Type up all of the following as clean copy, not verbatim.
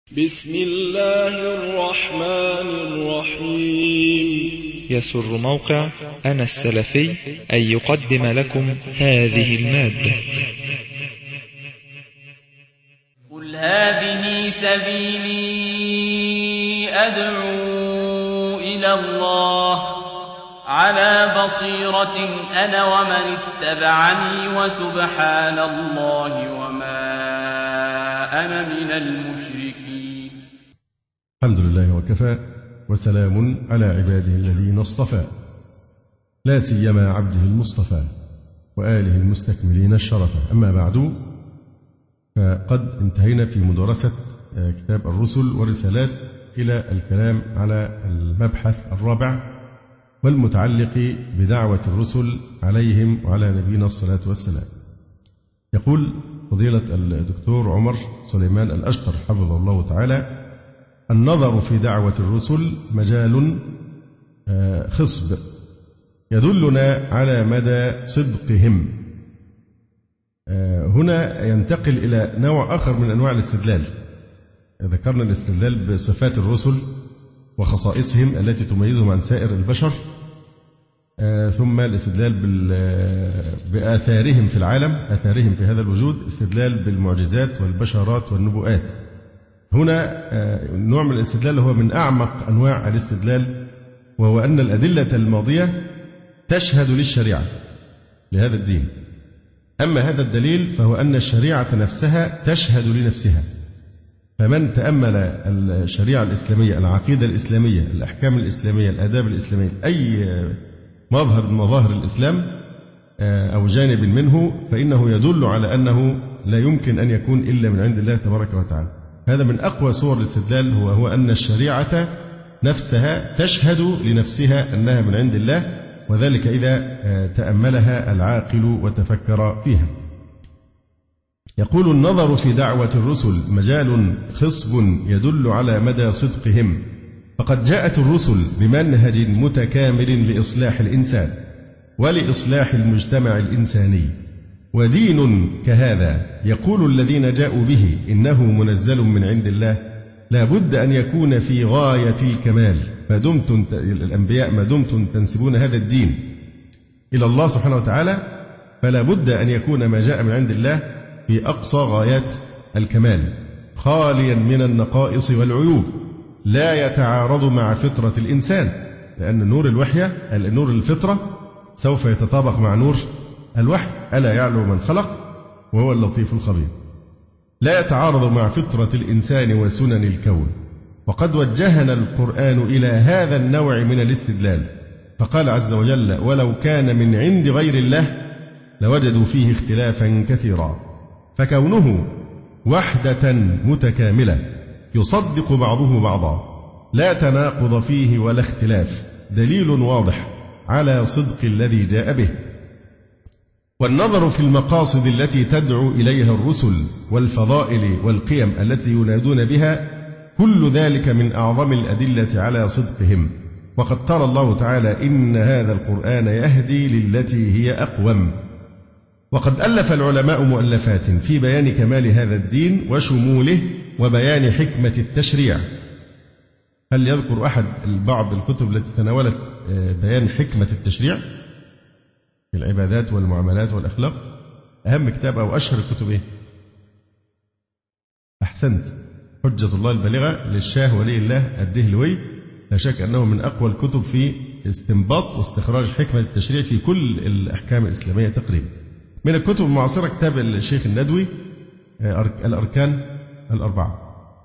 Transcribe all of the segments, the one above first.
بسم الله الرحمن الرحيم. يسر موقع أنا السلفي أن يقدم لكم هذه المادة. قل هذه سبيلي أدعو إلى الله على بصيرة أنا ومن اتبعني وسبحان الله وما أنا من المشركين. الحمد لله وكفى، وسلام على عباده الذين اصطفى، لا سيما عبده المصطفى وآله المستكملين الشرفة. أما بعد، فقد انتهينا في مدرسة كتاب الرسل والرسالات إلى الكلام على المبحث الرابع والمتعلق بدعوة الرسل عليهم وعلى نبينا الصلاة والسلام. يقول فضيلة الدكتور عمر سليمان الأشقر حفظه الله تعالى: النظر في دعوة الرسل مجال خصب يدلنا على مدى صدقهم. هنا ينتقل إلى نوع آخر من أنواع الاستدلال. ذكرنا الاستدلال بصفات الرسل وخصائصهم التي تميزهم عن سائر البشر، ثم الاستدلال بآثارهم في العالم، آثارهم في هذا الوجود، استدلال بالمعجزات والبشارات والنبوءات. هنا نوع من الاستدلال هو من أعمق أنواع الاستدلال، وهو أن الأدلة الماضية تشهد للشريعة لهذا الدين. أما هذا الدليل فهو أن الشريعة نفسها تشهد لنفسها. فمن تأمل الشريعة الإسلامية، العقيدة الإسلامية، الأحكام الإسلامية، الآداب الإسلامية، أي مظهر من مظاهر الإسلام أو جانب منه، فإنه يدل على أنه لا يمكن أن يكون إلا من عند الله تبارك وتعالى. هذا من أقوى صور الاستدلال، هو أن الشريعة نفسها تشهد لنفسها أنها من عند الله، وذلك إذا تأملها العاقل وتفكر فيها. يقول: النظر في دعوة الرسل مجال خصب يدل على مدى صدقهم، فقد جاءت الرسل بمنهج متكامل لإصلاح الإنسان ولإصلاح المجتمع الإنساني، ودين كهذا يقول الذين جاءوا به إنه منزل من عند الله لا بد أن يكون في غاية الكمال. الأنبياء ما دمتم تنسبون هذا الدين إلى الله سبحانه وتعالى، فلا بد أن يكون ما جاء من عند الله في أقصى غايات الكمال، خاليا من النقائص والعيوب، لا يتعارض مع فطرة الإنسان، لأن نور الوحي، نور الفطرة، سوف يتطابق مع نور الوحي. ألا يعلم من خلق وهو اللطيف الخبير. لا يتعارض مع فطرة الإنسان وسنن الكون. وقد وجهنا القرآن إلى هذا النوع من الاستدلال، فقال عز وجل: ولو كان من عند غير الله لوجدوا فيه اختلافا كثيرا. فكونه وحدة متكاملة يصدق بعضه بعضا، لا تناقض فيه ولا اختلاف، دليل واضح على صدق الذي جاء به. والنظر في المقاصد التي تدعو إليها الرسل والفضائل والقيم التي ينادون بها، كل ذلك من أعظم الأدلة على صدقهم. وقد قال الله تعالى: إن هذا القرآن يهدي للتي هي أقوم. وقد ألف العلماء مؤلفات في بيان كمال هذا الدين وشموله وبيان حكمة التشريع. هل يذكر أحد بعض الكتب التي تناولت بيان حكمة التشريع في العبادات والمعاملات والأخلاق؟ أهم كتاب أو أشهر الكتب إيه؟ أحسنت، حجة الله البالغة للشاه ولي الله الدهلوي. لا شك أنه من أقوى الكتب في استنباط واستخراج حكمة التشريع في كل الأحكام الإسلامية تقريبا. من الكتب المعاصرة كتاب الشيخ الندوي الأركان الأربعة.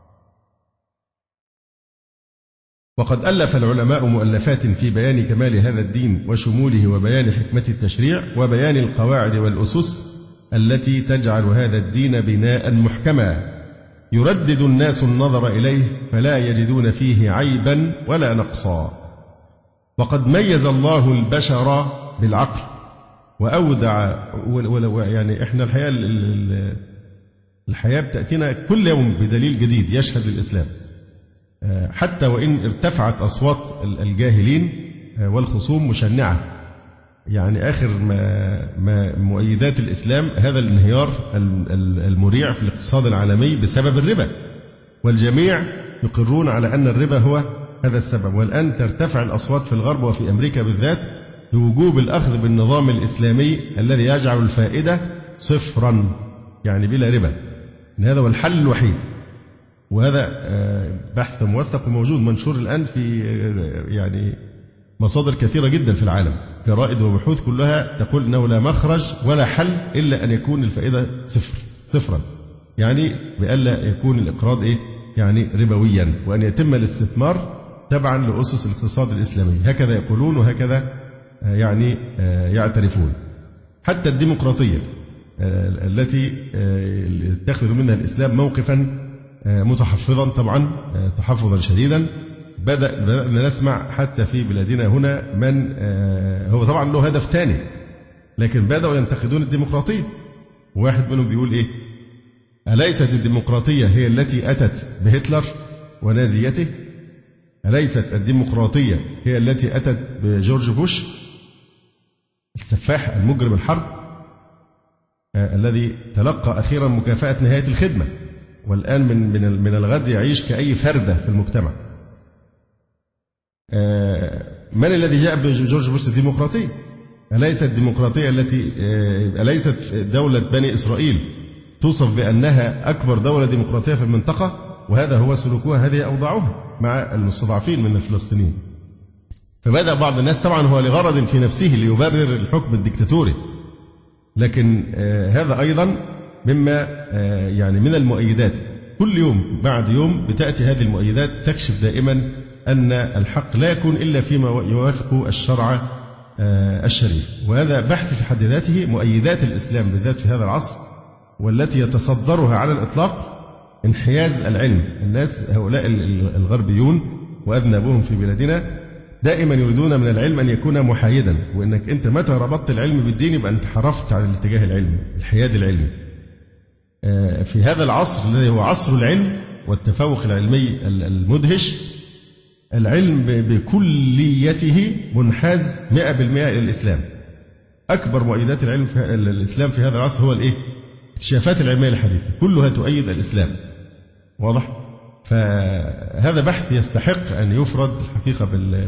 وقد ألف العلماء مؤلفات في بيان كمال هذا الدين وشموله وبيان حكمة التشريع وبيان القواعد والأسس التي تجعل هذا الدين بناء محكما يردد الناس النظر إليه فلا يجدون فيه عيبا ولا نقصا. وقد ميز الله البشر بالعقل وأودع، يعني إحنا الحياة بتأتينا كل يوم بدليل جديد يشهد للإسلام، حتى وإن ارتفعت أصوات الجاهلين والخصوم مشنعة. يعني آخر ما مؤيدات الإسلام هذا الانهيار المريع في الاقتصاد العالمي بسبب الربا. والجميع يقرون على أن الربا هو هذا السبب. والآن ترتفع الأصوات في الغرب وفي أمريكا بالذات بوجوب الأخذ بالنظام الإسلامي الذي يجعل الفائدة صفرا، يعني بلا ربا، إن هذا هو الحل الوحيد. وهذا بحث موثق وموجود منشور الآن في يعني مصادر كثيرة جدا في العالم، جرائد وبحوث كلها تقول أنه لا مخرج ولا حل إلا أن يكون الفائدة صفرا، يعني بألا يكون الإقراض يعني ربويا، وأن يتم الاستثمار تبعا لأسس الاقتصاد الإسلامي. هكذا يقولون وهكذا يعني يعترفون. حتى الديمقراطية التي يتخذ منها الإسلام موقفا متحفظا طبعا تحفظا شديدا، بدأنا نسمع حتى في بلادنا هنا من هو طبعا له هدف ثاني، لكن بدأوا ينتقدون الديمقراطية. واحد منهم بيقول أليست الديمقراطية هي التي أتت بهتلر ونازيته؟ أليست الديمقراطية هي التي أتت بجورج بوش السفاح المجرم الحرب الذي تلقى أخيرا مكافأة نهاية الخدمة، والآن من الغد يعيش كأي فردة في المجتمع؟ من الذي جاء بجورج بوش الديمقراطية؟ أليست الديمقراطية أليست دولة بني إسرائيل توصف بأنها أكبر دولة ديمقراطية في المنطقة، وهذا هو سلوكها، هذه أوضاعها مع المستضعفين من الفلسطينيين. فبدأ بعض الناس طبعا هو لغرض في نفسه ليبرر الحكم الدكتاتوري، لكن هذا أيضا مما يعني من المؤيدات. كل يوم بعد يوم بتأتي هذه المؤيدات تكشف دائما أن الحق لا يكون إلا فيما يوافق الشرع الشريف. وهذا بحث في حد ذاته. مؤيدات الإسلام بالذات في هذا العصر والتي يتصدرها على الإطلاق انحياز العلم. الناس هؤلاء الغربيون وأذنابهم في بلادنا دائما يريدون من العلم أن يكون محايدا، وأنك أنت متى ربطت العلم بالدين يبقى أنت حرفت على الاتجاه العلمي، الحياد العلمي. في هذا العصر الذي هو عصر العلم والتفوق العلمي المدهش، العلم بكليته منحاز 100% إلى الإسلام. أكبر مؤيدات العلم في الإسلام في هذا العصر هو الاكتشافات العلمية الحديثة كلها تؤيد الإسلام. واضح؟ فهذا بحث يستحق أن يفرد الحقيقة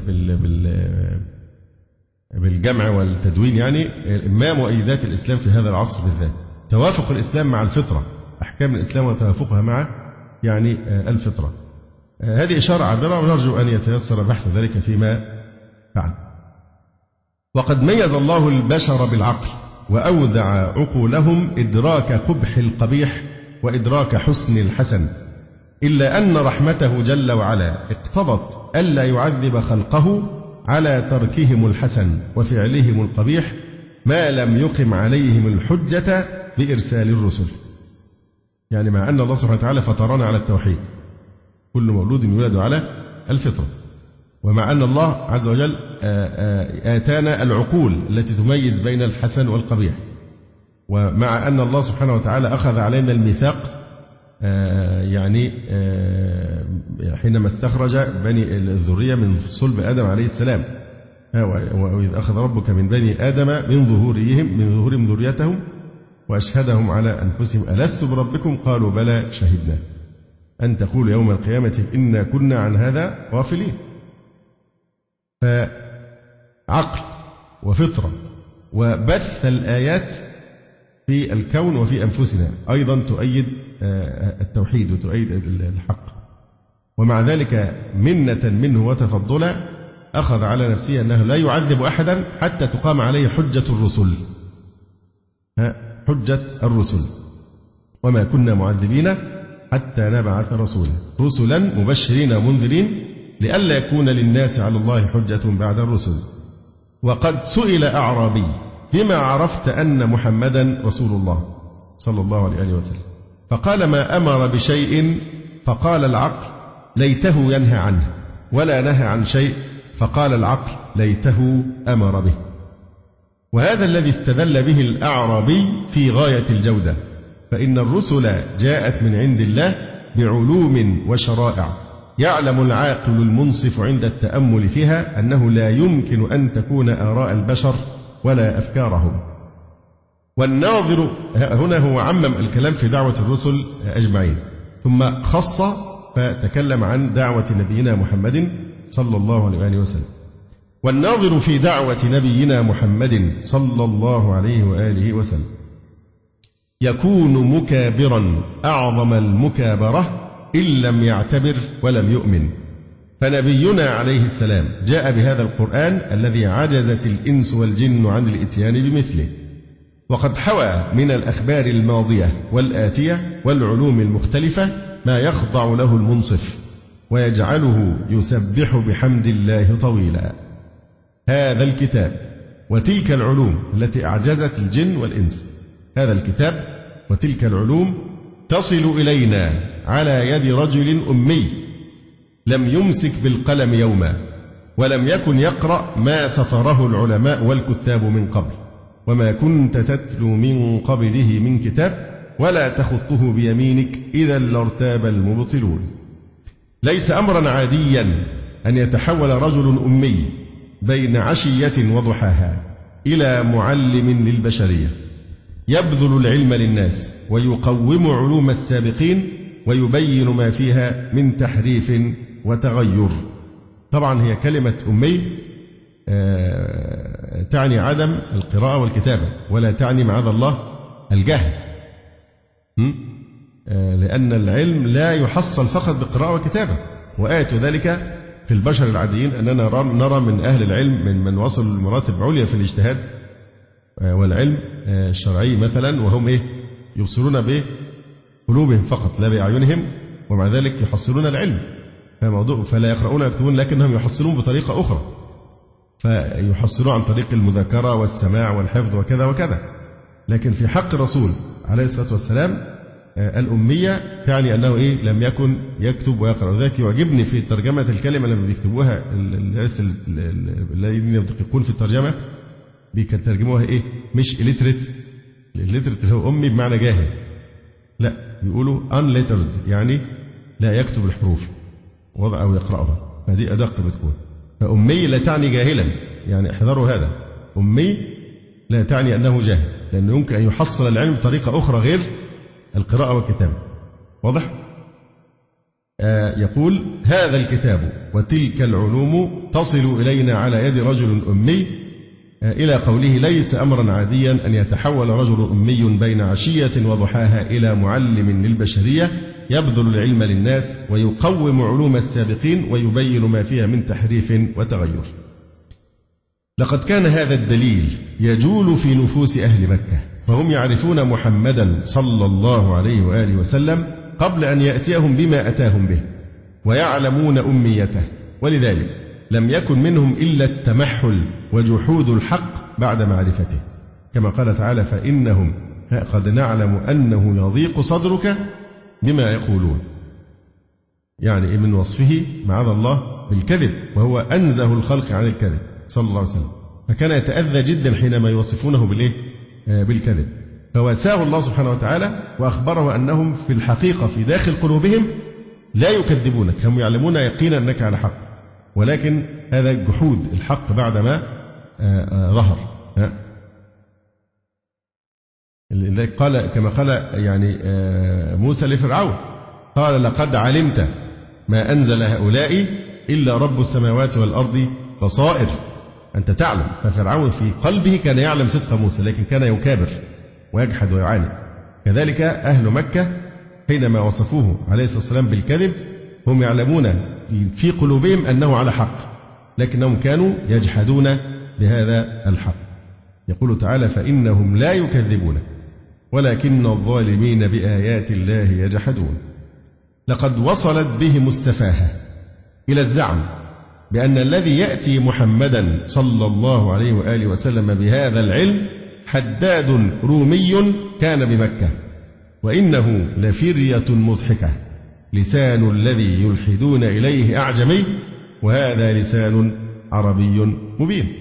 بالجمع والتدوين، يعني ما مؤيدات الإسلام في هذا العصر بالذات. توافق الإسلام مع الفطرة، أحكام الإسلام وتوافقها مع يعني الفطرة. هذه إشارة عابرة ونرجو أن يتيسر بحث ذلك فيما بعد. وقد ميز الله البشر بالعقل وأودع عقولهم إدراك قبح القبيح وإدراك حسن الحسن، إلا أن رحمته جل وعلا اقتضت ألا يعذب خلقه على تركهم الحسن وفعلهم القبيح ما لم يقم عليهم الحجة بإرسال الرسل. يعني مع أن الله سبحانه وتعالى فطرنا على التوحيد، كل مولود يولد على الفطرة، ومع أن الله عز وجل آتانا العقول التي تميز بين الحسن والقبيح، ومع أن الله سبحانه وتعالى أخذ علينا الميثاق يعني حينما استخرج بني الذرية من صلب آدم عليه السلام، وإذ أخذ ربك من بني آدم من ظهورهم ذريتهم وأشهدهم على أنفسهم ألست بربكم قالوا بلى شهدنا أن تقول يوم القيامة إنا كنا عن هذا غافلين. فعقل وفطرة وبث الآيات في الكون وفي أنفسنا أيضا تؤيد التوحيد وتؤيد الحق، ومع ذلك منة منه وتفضلا أخذ على نفسه أنه لا يعذب أحدا حتى تقام عليه حجة الرسل. حجة الرسل، وما كنا معذبين حتى نبعث رسولا رسلا مبشرين ومنذرين لئلا يكون للناس على الله حجة بعد الرسل. وقد سئل أعرابي بما عرفت أن محمدا رسول الله صلى الله عليه وسلم، فقال ما أمر بشيء فقال العقل ليته ينهى عنه، ولا نهى عن شيء فقال العقل ليته أمر به. وهذا الذي استدل به الأعرابي في غاية الجودة، فإن الرسل جاءت من عند الله بعلوم وشرائع يعلم العاقل المنصف عند التأمل فيها أنه لا يمكن أن تكون آراء البشر ولا أفكارهم. والناظر هنا هو عمم الكلام في دعوة الرسل أجمعين، ثم خص فتكلم عن دعوة نبينا محمد صلى الله عليه وآله وسلم. والناظر في دعوة نبينا محمد صلى الله عليه وآله وسلم يكون مكابرا أعظم المكابرة إن لم يعتبر ولم يؤمن. فنبينا عليه السلام جاء بهذا القرآن الذي عجزت الإنس والجن عن الإتيان بمثله، وقد حوى من الأخبار الماضية والآتية والعلوم المختلفة ما يخضع له المنصف ويجعله يسبح بحمد الله طويلا. هذا الكتاب وتلك العلوم التي أعجزت الجن والإنس، هذا الكتاب وتلك العلوم تصل إلينا على يد رجل أمي لم يمسك بالقلم يوما، ولم يكن يقرأ ما سطره العلماء والكتاب من قبل، وما كنت تتلو من قبله من كتاب ولا تخطه بيمينك إذا لارتاب المبطلون. ليس أمرا عاديا أن يتحول رجل أمي بين عشية وضحاها إلى معلم للبشرية يبذل العلم للناس ويقوم علوم السابقين ويبين ما فيها من تحريف وتغير. طبعا هي كلمة أمي تعني عدم القراءة والكتابة، ولا تعني معاذ الله الجهل، لأن العلم لا يحصل فقط بقراءة وكتابة. وآية ذلك في البشر العاديين أننا نرى من أهل العلم من وصلوا لمراتب عليا في الاجتهاد والعلم الشرعي مثلا، وهم يبصرون بقلوبهم فقط لا بأعينهم، ومع ذلك يحصلون العلم، فلا يقرؤون ويكتبون لكنهم يحصلون بطريقة أخرى، فيحصلون عن طريق المذاكرة والسماع والحفظ وكذا وكذا. لكن في حق الرسول عليه الصلاة والسلام الأمية تعني أنه لم يكن يكتب ويقرأ. ذلك يعجبني في ترجمة الكلمة لما بيكتبوها الناس الذين يدققون في الترجمة بيترجموها مش illiterate اللي هو أمي بمعنى جاهل، لا بيقولوا unlettered يعني لا يكتب الحروف أو يقرأها، فدي أدق بتكون. فأمي لا تعني جاهلا، يعني احذروا هذا، أمي لا تعني أنه جاهل، لأنه يمكن أن يحصل العلم بطريقة أخرى غير القراءة والكتابة. واضح؟ يقول هذا الكتاب وتلك العلوم تصل إلينا على يد رجل أمي، إلى قوله ليس أمرا عاديا أن يتحول رجل أمي بين عشية وضحاها إلى معلم للبشرية يبذل العلم للناس ويقوم علوم السابقين ويبين ما فيها من تحريف وتغير. لقد كان هذا الدليل يجول في نفوس أهل مكة، فهم يعرفون محمدا صلى الله عليه وآله وسلم قبل أن يأتيهم بما أتاهم به، ويعلمون أميته، ولذلك لم يكن منهم إلا التمحل وجحود الحق بعد معرفته، كما قال تعالى فإنهم قد نعلم أنه يضيق صدرك بما يقولون، يعني من وصفه معاذ الله بالكذب، وهو أنزه الخلق عن الكذب صلى الله عليه وسلم، فكان يتأذى جدا حينما يوصفونه بالكذب، فواساه الله سبحانه وتعالى وأخبره أنهم في الحقيقة في داخل قلوبهم لا يكذبونك، هم يعلمون يقينا أنك على حق، ولكن هذا جحود الحق بعدما ظهر. لذلك قال كما قال يعني موسى لفرعون قال لقد علمت ما أنزل هؤلاء إلا رب السماوات والأرض بصائر، أنت تعلم. ففرعون في قلبه كان يعلم صدق موسى، لكن كان يكابر ويجحد ويعاند. كذلك أهل مكة حينما وصفوه عليه الصلاة والسلام بالكذب هم يعلمون في قلوبهم أنه على حق، لكنهم كانوا يجحدون بهذا الحق. يقول تعالى فإنهم لا يكذبون ولكن الظالمين بآيات الله يجحدون. لقد وصلت بهم السفاهة إلى الزعم بأن الذي يأتي محمدا صلى الله عليه وآله وسلم بهذا العلم حداد رومي كان بمكة، وإنه لفرية مضحكة، لسان الذي يلحدون إليه أعجمي، وهذا لسان عربي مبين.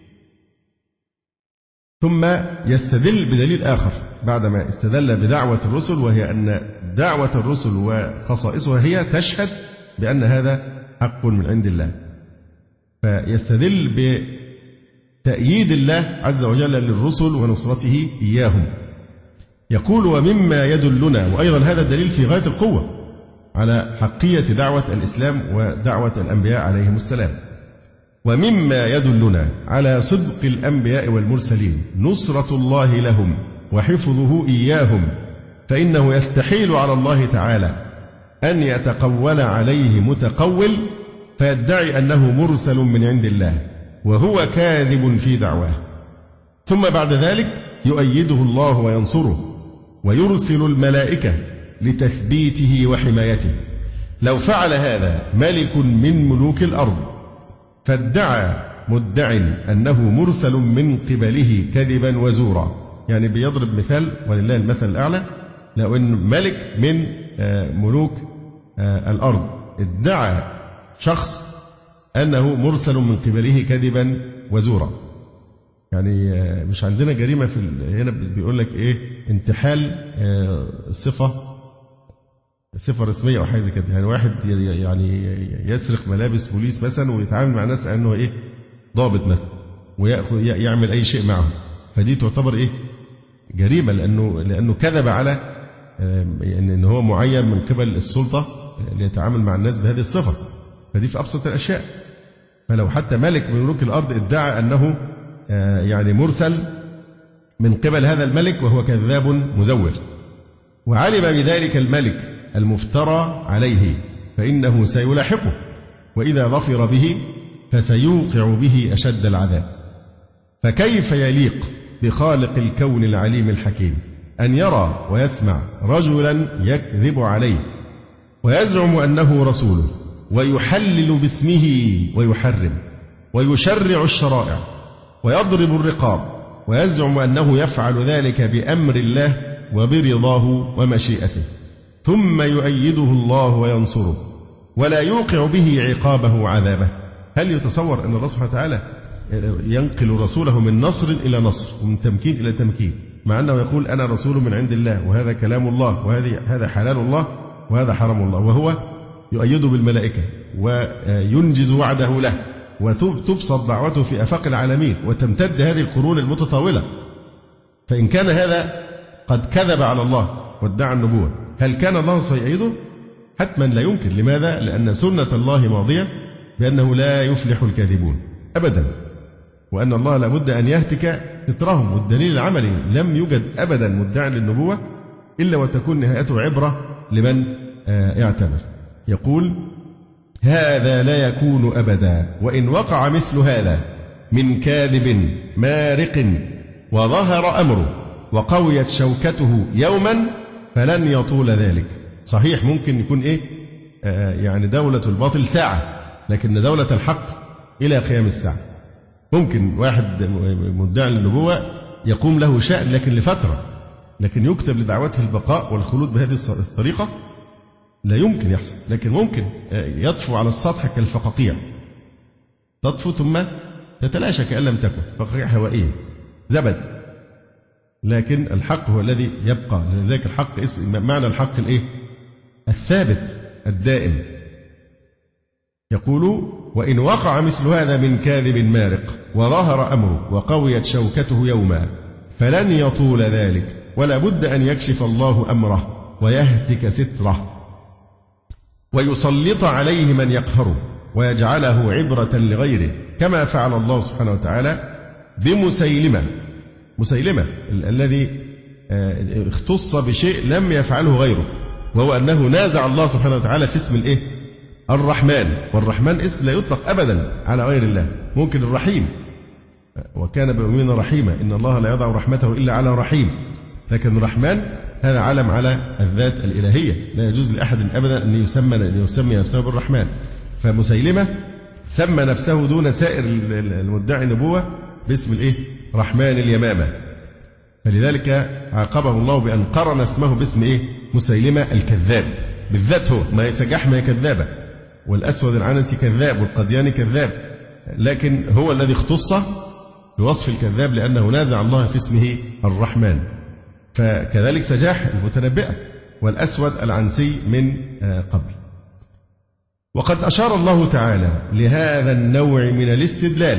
ثم يستدل بدليل آخر بعدما استدل بدعوة الرسل، وهي أن دعوة الرسل وخصائصها هي تشهد بأن هذا حق من عند الله، فيستدل بتأييد الله عز وجل للرسل ونصرته إياهم. يقول ومما يدلنا، وأيضا هذا الدليل في غاية القوة على حقية دعوة الإسلام ودعوة الأنبياء عليهم السلام. ومما يدلنا على صدق الأنبياء والمرسلين نصرة الله لهم وحفظه إياهم، فإنه يستحيل على الله تعالى أن يتقول عليه متقول فيدعي أنه مرسل من عند الله وهو كاذب في دعواه، ثم بعد ذلك يؤيده الله وينصره ويرسل الملائكة لتثبيته وحمايته. لو فعل هذا ملك من ملوك الأرض فادعى مدع أنه مرسل من قبله كذبا وزورا، يعني بيضرب مثال ولله المثل الأعلى، لو أن ملك من ملوك الأرض ادعى شخص أنه مرسل من قبله كذبا وزورا، يعني مش عندنا جريمة في هنا بيقول لك إيه، انتحال صفة رسمية أو حاجة زي كده، يعني واحد يعني يسرق ملابس بوليس مثلا ويتعامل مع ناس أنه إيه ضابط مثلا ويأخذ يعمل أي شيء معه، فدي تعتبر إيه جريمة لأنه كذب على إن هو معين من قبل السلطة ليتعامل مع الناس بهذه الصفة، فدي في أبسط الأشياء. فلو حتى ملك من ملوك الأرض ادعى أنه يعني مرسل من قبل هذا الملك وهو كذاب مزور، وعلم بذلك الملك المفترى عليه فإنه سيلاحقه، وإذا ظفر به فسيوقع به أشد العذاب. فكيف يليق بخالق الكون العليم الحكيم أن يرى ويسمع رجلا يكذب عليه ويزعم أنه رسوله ويحلل باسمه ويحرم ويشرع الشرائع ويضرب الرقاب ويزعم أنه يفعل ذلك بأمر الله وبرضاه ومشيئته، ثم يؤيده الله وينصره ولا يوقع به عقابه وعذابه؟ هل يتصور أن الله سبحانه وتعالى ينقل رسوله من نصر إلى نصر ومن تمكين إلى تمكين، مع أنه يقول أنا رسول من عند الله وهذا كلام الله وهذا حلال الله وهذا حرام الله، وهو يؤيده بالملائكة وينجز وعده له وتبسط دعوته في آفاق العالمين وتمتد هذه القرون المتطاولة؟ فإن كان هذا قد كذب على الله وادعى النبوة، هل كان الله سيؤيده؟ حتما لا يمكن. لماذا؟ لأن سنة الله ماضية بأنه لا يفلح الكاذبون أبدا، وأن الله لابد أن يهتك سترهم. والدليل العملي لم يوجد أبدا مدعي للنبوة إلا وتكون نهايته عبرة لمن اعتبر. يقول هذا لا يكون أبدا، وإن وقع مثل هذا من كاذب مارق وظهر أمره وقويت شوكته يوما فلن يطول ذلك. صحيح ممكن يكون يعني دولة الباطل ساعة، لكن دولة الحق إلى قيام الساعة. ممكن واحد مدعي للنبوة يقوم له شأن لكن لفترة، لكن يكتب لدعوته البقاء والخلود بهذه الطريقة لا يمكن يحصل. لكن ممكن يطفو على السطح كالفقاقيع، تطفو ثم تتلاشى كأن لم تكن، فقاقيع هوائية زبد، لكن الحق هو الذي يبقى. لذلك الحق معنى الحق الثابت الدائم. يقول وإن وقع مثل هذا من كاذب مارق وظهر أمره وقويت شوكته يوما فلن يطول ذلك، ولا بد أن يكشف الله أمره ويهتك ستره ويسلط عليه من يقهره ويجعله عبرة لغيره، كما فعل الله سبحانه وتعالى مسيلمة الذي اختص بشيء لم يفعله غيره، وهو أنه نازع الله سبحانه وتعالى في اسم الرحمن، والرحمن اسم لا يطلق أبدا على غير الله. ممكن الرحيم، وكان بالمؤمنين رحيما، إن الله لا يضع رحمته إلا على رحيم، لكن الرحمن هذا علم على الذات الإلهية، لا يجوز لأحد أبدا أن يسمي نفسه بالرحمن. فمسيلمة سمى نفسه دون سائر المدعي النبوة باسم رحمن اليمامة، فلذلك عاقبه الله بأن قرن اسمه باسم مسيلمة الكذاب، بالذات هو ما يسجحمة كذابة، والأسود العنسي كذاب، والقدياني كذاب، لكن هو الذي اختص بوصف الكذاب لأنه نازع الله في اسمه الرحمن. فكذلك سجاح المتنبئة والأسود العنسي من قبل. وقد أشار الله تعالى لهذا النوع من الاستدلال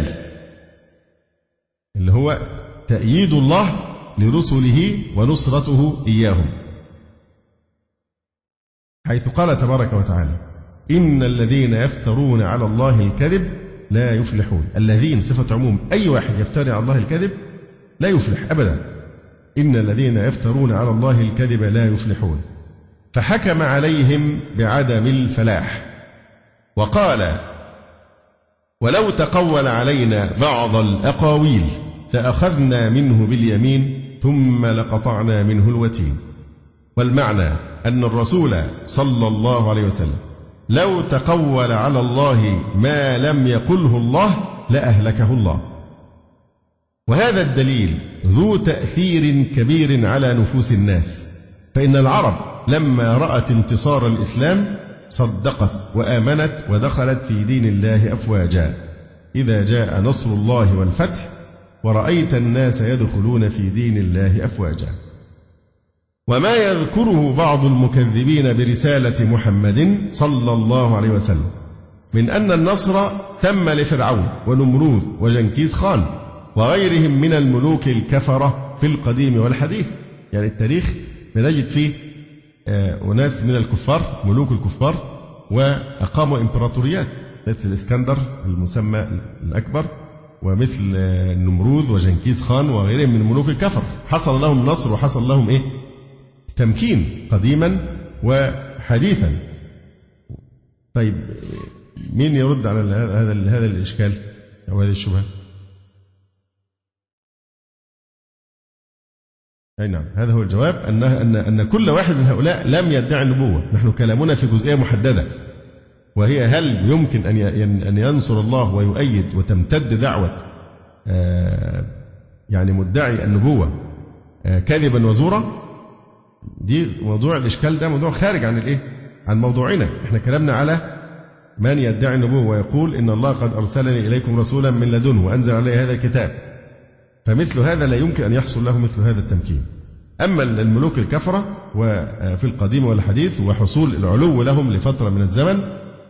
اللي هو تأييد الله لرسله ونصرته إياهم، حيث قال تبارك وتعالى: إن الذين يفترون على الله الكذب لا يفلحون. الذين صفة عموم، أي واحد يفتري على الله الكذب لا يفلح أبدا. إن الذين يفترون على الله الكذب لا يفلحون. فحكم عليهم بعدم الفلاح، وقال: ولو تقول علينا بعض الأقاويل لأخذنا منه باليمين ثم لقطعنا منه الوتين. والمعنى أن الرسول صلى الله عليه وسلم لو تقول على الله ما لم يقله الله لأهلكه الله. وهذا الدليل ذو تأثير كبير على نفوس الناس، فإن العرب لما رأت انتصار الإسلام صدقت وآمنت ودخلت في دين الله أفواجا. إذا جاء نصر الله والفتح ورأيت الناس يدخلون في دين الله أفواجا. وما يذكره بعض المكذبين برسالة محمد صلى الله عليه وسلم من أن النصر تم لفرعون ونمروذ وجنكيز خان وغيرهم من الملوك الكفرة في القديم والحديث. يعني التاريخ بنجد فيه أناس من الكفار، ملوك الكفار، وأقاموا إمبراطوريات مثل الإسكندر المسمى الأكبر، ومثل نمروذ وجنكيز خان وغيرهم من ملوك الكفر. حصل لهم نصر وحصل لهم تمكين قديما وحديثا. طيب مين يرد على هذا الإشكال أو هذه الشبهة؟ أي نعم، هذا هو الجواب، أن كل واحد من هؤلاء لم يدعي النبوة. نحن كلامنا في جزئية محددة، وهي هل يمكن أن ينصر الله ويؤيد وتمتد دعوة يعني مدعي النبوة كذبا وزورا؟ دي موضوع الإشكال، ده موضوع خارج عن موضوعنا. احنا كلامنا على من يدعي النبوة ويقول إن الله قد أرسلني إليكم رسولا من لدنه وأنزل علي هذا الكتاب، فمثل هذا لا يمكن أن يحصل له مثل هذا التمكين. أما الملوك الكفرة وفي القديم والحديث وحصول العلو لهم لفترة من الزمن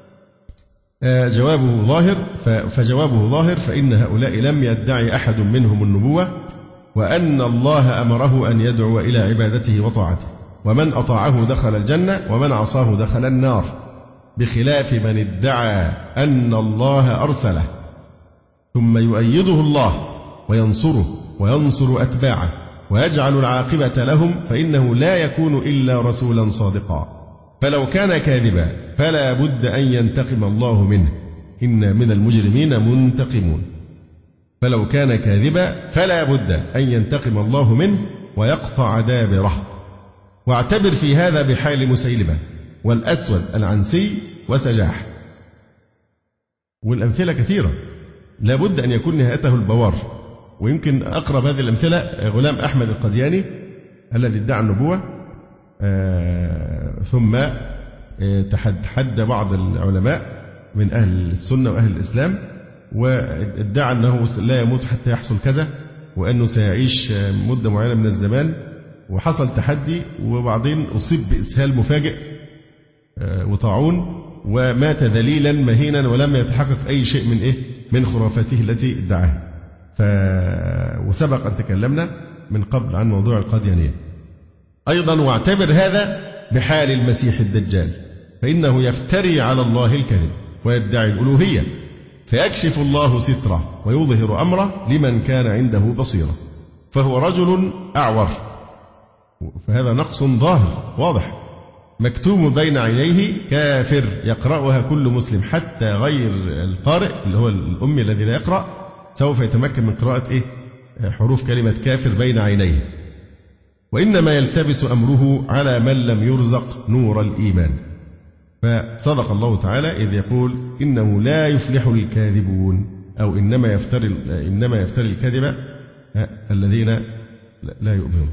جوابه ظاهر، فإن هؤلاء لم يدعي أحد منهم النبوة، وأن الله أمره أن يدعو إلى عبادته وطاعته، ومن أطاعه دخل الجنة ومن عصاه دخل النار، بخلاف من ادعى أن الله أرسله ثم يؤيده الله وينصره وينصر أتباعه ويجعل العاقبة لهم، فإنه لا يكون إلا رسولا صادقا. فلو كان كاذبا فلا بد أن ينتقم الله منه، إن من المجرمين منتقمون. فلو كان كاذبا فلا بد أن ينتقم الله منه ويقطع دابره. واعتبر في هذا بحال مسيلمة والأسود العنسي وسجاح، والأمثلة كثيرة، لا بد أن يكون نهايته البوار. ويمكن أقرب هذه الأمثلة غلام أحمد القدياني الذي ادعى النبوة، ثم تحدى بعض العلماء من أهل السنة وأهل الإسلام وادعى أنه لا يموت حتى يحصل كذا، وأنه سيعيش مدة معينة من الزمان، وحصل تحدي وبعدين أصيب بإسهال مفاجئ وطاعون ومات ذليلا مهينا ولم يتحقق أي شيء من خرافاته التي ادعاها. وسبق أن تكلمنا من قبل عن موضوع القاديانية أيضا. واعتبر هذا بحال المسيح الدجال، فإنه يفتري على الله الكذب ويدعي الألوهية، فيكشف الله ستره ويظهر أمره لمن كان عنده بصيرة، فهو رجل أعور، فهذا نقص ظاهر واضح، مكتوم بين عينيه كافر يقرأها كل مسلم، حتى غير القارئ اللي هو الأمي الذي لا يقرأ سوف يتمكن من قراءة حروف كلمة كافر بين عينيه. وإنما يلتبس أمره على من لم يرزق نور الإيمان. فصدق الله تعالى إذ يقول إنه لا يفلح الكاذبون، أو إنما يفتري الكذب الذين لا يؤمنون.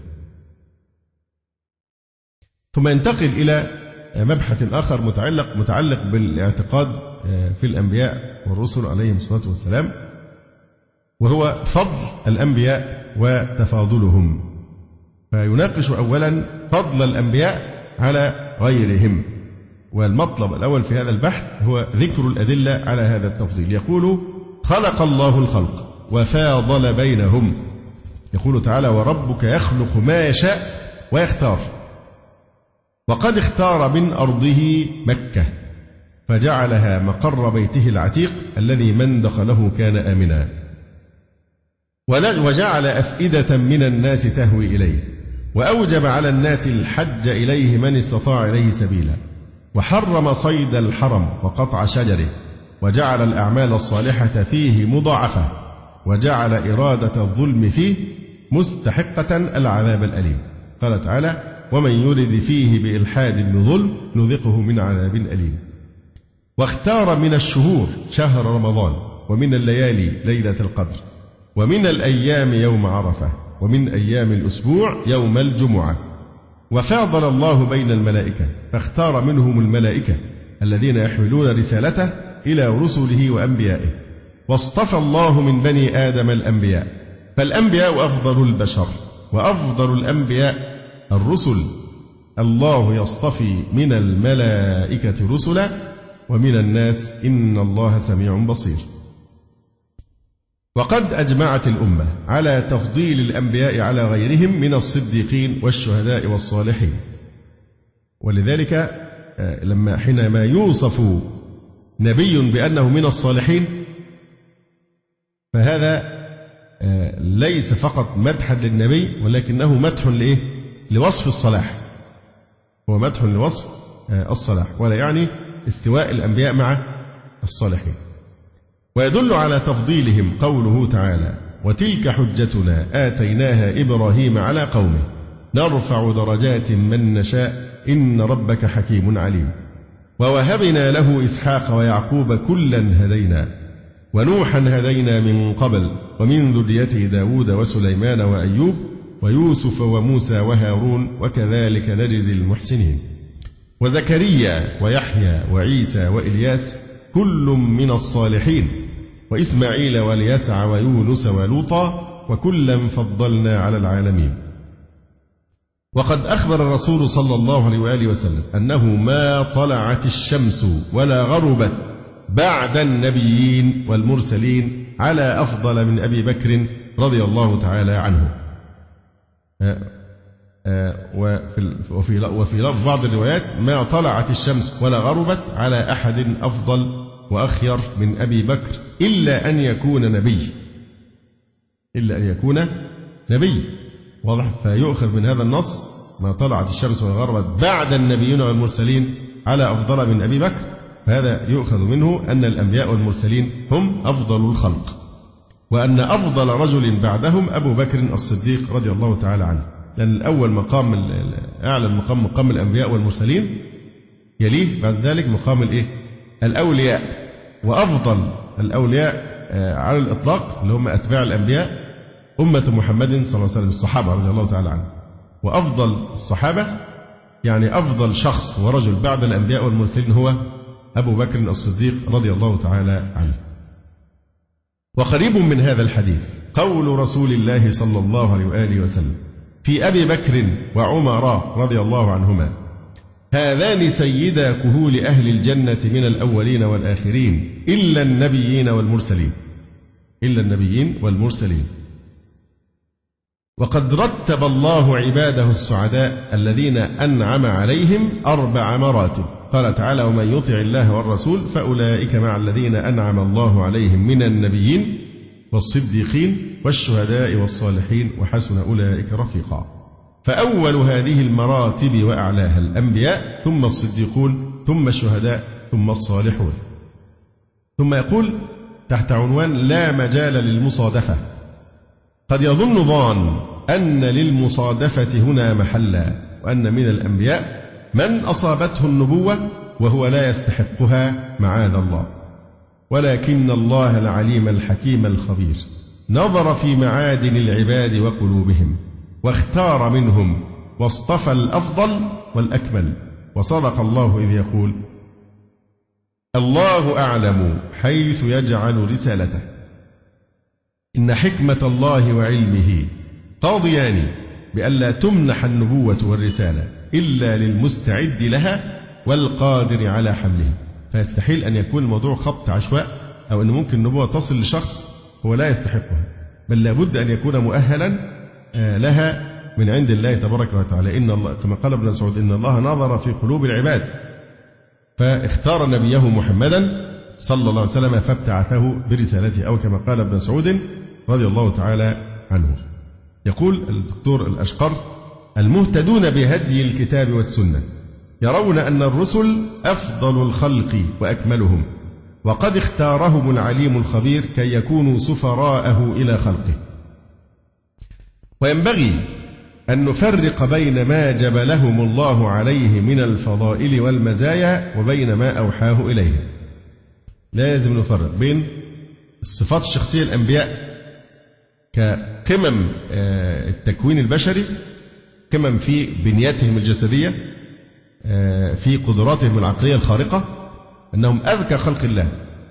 ثم ينتقل إلى مبحث آخر متعلق بالاعتقاد في الأنبياء والرسل عليهم الصلاة والسلام، وهو فضل الأنبياء وتفاضلهم. فيناقش أولا فضل الأنبياء على غيرهم، والمطلب الأول في هذا البحث هو ذكر الأدلة على هذا التفضيل. يقول خلق الله الخلق وفاضل بينهم. يقول تعالى وربك يخلق ما يشاء ويختار. وقد اختار من أرضه مكة فجعلها مقر بيته العتيق الذي من دخله كان آمنا، وجعل أفئدة من الناس تهوي إليه، وأوجب على الناس الحج إليه من استطاع إليه سبيلا، وحرم صيد الحرم وقطع شجره، وجعل الأعمال الصالحة فيه مضاعفة، وجعل إرادة الظلم فيه مستحقة العذاب الأليم. قال تعالى: ومن يرد فيه بإلحاد بظلم نذقه من عذاب أليم. واختار من الشهور شهر رمضان، ومن الليالي ليلة القدر، ومن الأيام يوم عرفة، ومن أيام الأسبوع يوم الجمعة. وفاضل الله بين الملائكة فاختار منهم الملائكة الذين يحملون رسالته إلى رسله وأنبيائه. واصطفى الله من بني آدم الأنبياء، فالأنبياء أفضل البشر، وأفضل الأنبياء الرسل. الله يصطفي من الملائكة رسلا ومن الناس إن الله سميع بصير. وقد أجمعت الأمة على تفضيل الأنبياء على غيرهم من الصديقين والشهداء والصالحين. ولذلك حينما يوصف نبي بأنه من الصالحين فهذا ليس فقط مدحا للنبي، ولكنه مدح لوصف الصلاح، هو مدح لوصف الصلاح، ولا يعني استواء الأنبياء مع الصالحين. ويدل على تفضيلهم قوله تعالى: وتلك حجتنا آتيناها إبراهيم على قومه نرفع درجات من نشاء إن ربك حكيم عليم. ووهبنا له إسحاق ويعقوب كلا هدينا، ونوحا هدينا من قبل ومن ذريته داود وسليمان وأيوب ويوسف وموسى وهارون وكذلك نجزي المحسنين. وزكريا ويحيى وعيسى وإلياس كل من الصالحين، وإسماعيل واليسع ويونس ولوطا وكلا فضلنا على العالمين. وقد أخبر الرسول صلى الله عليه وآله وسلم أنه ما طلعت الشمس ولا غربت بعد النبيين والمرسلين على أفضل من أبي بكر رضي الله تعالى عنه. وفي لفظ بعض الروايات: ما طلعت الشمس ولا غربت على أحد أفضل وأخير من أبي بكر إلا أن يكون نبي، إلا أن يكون نبي. واضح؟ فيؤخذ من هذا النص: ما طلعت الشمس ولا غربت بعد النبيين والمرسلين على أفضل من أبي بكر، فهذا يؤخذ منه أن الأنبياء والمرسلين هم أفضل الخلق، وأن أفضل رجل بعدهم أبو بكر الصديق رضي الله تعالى عنه، لأن الأول مقام أعلى مقام الأنبياء والمرسلين، يليه بعد ذلك مقام الأولياء. وأفضل الأولياء على الإطلاق اللي هم أتباع الأنبياء أمة محمد صلى الله عليه وسلم، الصحابة رضي الله تعالى عنهم. وأفضل الصحابة يعني أفضل شخص ورجل بعد الأنبياء والمرسلين هو أبو بكر الصديق رضي الله تعالى عنه. وقريب من هذا الحديث قول رسول الله صلى الله عليه وآله وسلم في أبي بكر وعمر رضي الله عنهما: هذان سيدا كهول أهل الجنة من الأولين والآخرين إلا النبيين والمرسلين، إلا النبيين والمرسلين. وقد رتب الله عباده السعداء الذين أنعم عليهم 4 مراتب. قال تعالى: ومن يطع الله والرسول فأولئك مع الذين أنعم الله عليهم من النبيين والصديقين والشهداء والصالحين وحسن أولئك رفيقا. فأول هذه المراتب وأعلاها الأنبياء، ثم الصديقون، ثم الشهداء، ثم الصالحون. ثم يقول تحت عنوان: لا مجال للمصادفة. قد يظن ظان أن للمصادفة هنا محلا، وأن من الأنبياء من أصابته النبوة وهو لا يستحقها معاذ الله، ولكن الله العليم الحكيم الخبير نظر في معادن العباد وقلوبهم واختار منهم واصطفى الأفضل والأكمل. وصدق الله إذ يقول: الله أعلم حيث يجعل رسالته، إن حكمة الله وعلمه قاضيان بألا تمنح النبوة والرسالة إلا للمستعد لها والقادر على حملها. فيستحيل أن يكون الموضوع خبط عشواء، أو أن ممكن النبوة تصل لشخص هو لا يستحقها، بل لابد أن يكون مؤهلا لها من عند الله تبارك وتعالى. إن الله كما قال ابن مسعود إن الله نظر في قلوب العباد فاختار نبيه محمدا صلى الله عليه وسلم فابتعثه برسالته، أو كما قال ابن مسعود رضي الله تعالى عنه. يقول الدكتور الأشقر: المهتدون بهدي الكتاب والسنة يرون أن الرسل أفضل الخلق وأكملهم، وقد اختارهم العليم الخبير كي يكونوا سفراءه إلى خلقه. وينبغي أن نفرق بين ما جبلهم الله عليه من الفضائل والمزايا وبين ما أوحاه إليه. لازم نفرق بين الصفات الشخصية الأنبياء كقمم التكوين البشري، قمم في بنياتهم الجسدية، في قدراتهم العقلية الخارقة، أنهم أذكى خلق الله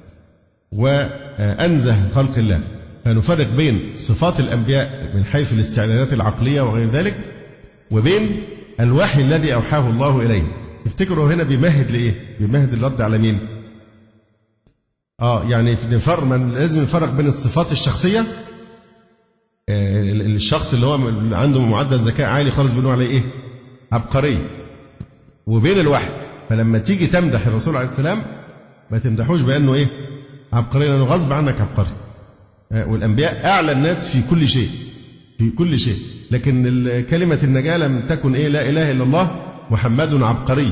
وأنزه خلق الله. فنفرق بين صفات الأنبياء من حيث الاستعدادات العقلية وغير ذلك، وبين الوحي الذي أوحاه الله إليه. تفتكروا هنا بيمهد لإيه؟ بيمهد الرد على مين؟ يعني لازم نفرق بين الصفات الشخصية، الشخص اللي هو عنده معدل ذكاء عالي خالص بنقول عليه إيه؟ عبقري، وبين الوحي. فلما تيجي تمدح الرسول عليه السلام ما تمدحوش بأنه إيه؟ عبقري، لأنه غصب عنك عبقري. والأنبياء أعلى الناس في كل شيء، في كل شيء. لكن كلمة النجاة لم تكن إيه؟ لا إله إلا الله محمد عبقري.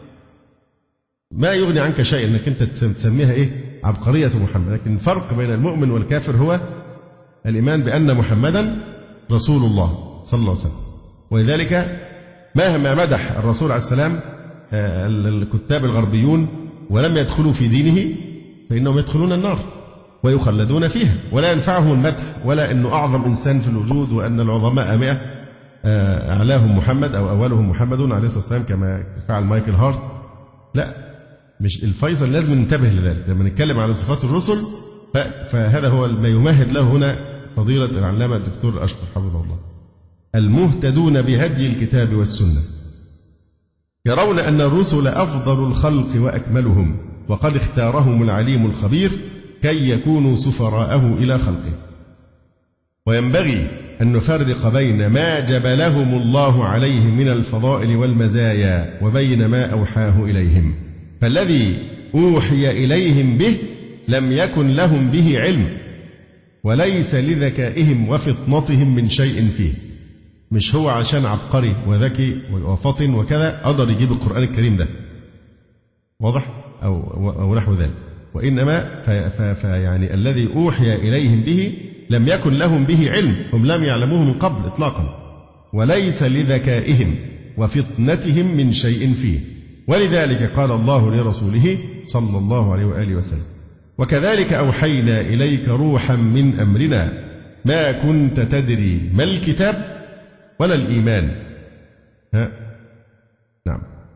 ما يغني عنك شيء أنك أنت تسميها إيه؟ عبقرية محمد. لكن الفرق بين المؤمن والكافر هو الإيمان بأن محمدا رسول الله صلى الله عليه وسلم. ولذلك مهما مدح الرسول عليه السلام الكتاب الغربيون ولم يدخلوا في دينه فإنهم يدخلون النار ويخلدون فيها، ولا ينفعهم المدح ولا أنه أعظم إنسان في الوجود وأن العظماء 100 أعلاهم محمد أو أولهم محمد عليه الصلاة والسلام كما فعل مايكل هارت. لا، مش الفيصل. لازم ننتبه لذلك لما نتكلم على صفات الرسل، فهذا هو ما يمهد له هنا فضيلة العلامة الدكتور الأشقر حفظه الله. المهتدون بهدي الكتاب والسنة يرون أن الرسل أفضل الخلق وأكملهم، وقد اختارهم العليم الخبير كي يكونوا سفراءه إلى خلقه. وينبغي أن نفرق بين ما جبلهم الله عليه من الفضائل والمزايا وبين ما أوحاه إليهم، فالذي أوحي إليهم به لم يكن لهم به علم، وليس لذكائهم وفطنتهم من شيء فيه. مش هو عشان عبقري وذكي وفطن وكذا قدر يجيب القرآن الكريم ده، واضح؟ أو نحو ذلك. وإنما يعني الذي أوحي إليهم به لم يكن لهم به علم، هم لم يعلموه من قبل إطلاقا، وليس لذكائهم وفطنتهم من شيء فيه. ولذلك قال الله لرسوله صلى الله عليه وآله وسلم: وكذلك أوحينا إليك روحا من أمرنا ما كنت تدري ما الكتاب ولا الإيمان. نعم.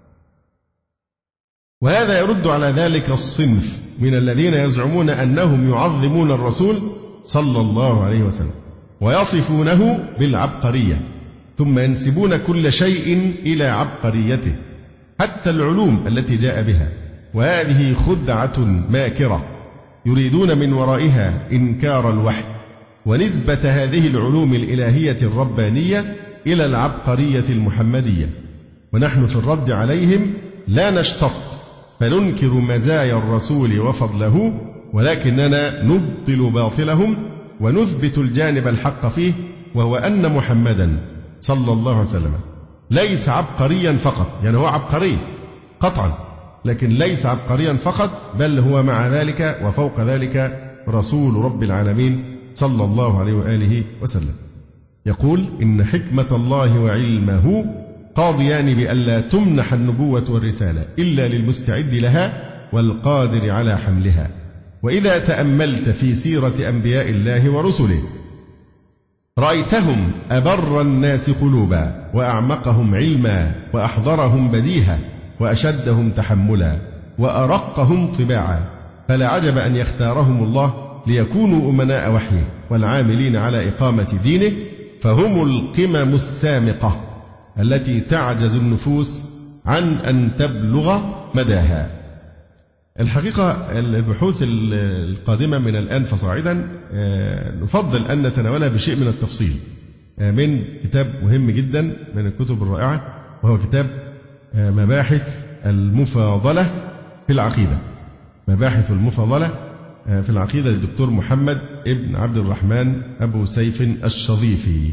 وهذا يرد على ذلك الصنف من الذين يزعمون أنهم يعظمون الرسول صلى الله عليه وسلم ويصفونه بالعبقرية، ثم ينسبون كل شيء إلى عبقريته حتى العلوم التي جاء بها، وهذه خدعة ماكرة يريدون من ورائها إنكار الوحي ونسبة هذه العلوم الإلهية الربانية إلى العبقرية المحمدية. ونحن في الرد عليهم لا نشتط فننكر مزايا الرسول وفضله، ولكننا نبطل باطلهم ونثبت الجانب الحق فيه، وهو أن محمدا صلى الله عليه وسلم ليس عبقريا فقط، يعني هو عبقري قطعا، لكن ليس عبقريا فقط، بل هو مع ذلك وفوق ذلك رسول رب العالمين صلى الله عليه وآله وسلم. يقول: إن حكمة الله وعلمه قاضيان بألا تمنح النبوة والرسالة إلا للمستعد لها والقادر على حملها. وإذا تأملت في سيرة أنبياء الله ورسله رأيتهم أبر الناس قلوبا وأعمقهم علما وأحضرهم بديهة وأشدهم تحملا وأرقهم طباعا، فلا عجب أن يختارهم الله ليكونوا أمناء وحيه والعاملين على إقامة دينه، فهم القمم السامقة التي تعجز النفوس عن أن تبلغ مداها. الحقيقة البحوث القادمة من الآن فصاعدا نفضل أن نتناولها بشيء من التفصيل، من كتاب مهم جدا من الكتب الرائعة، وهو كتاب مباحث المفاضلة في العقيدة. مباحث المفاضلة في العقيدة للدكتور محمد ابن عبد الرحمن أبو سيف الشظيفي.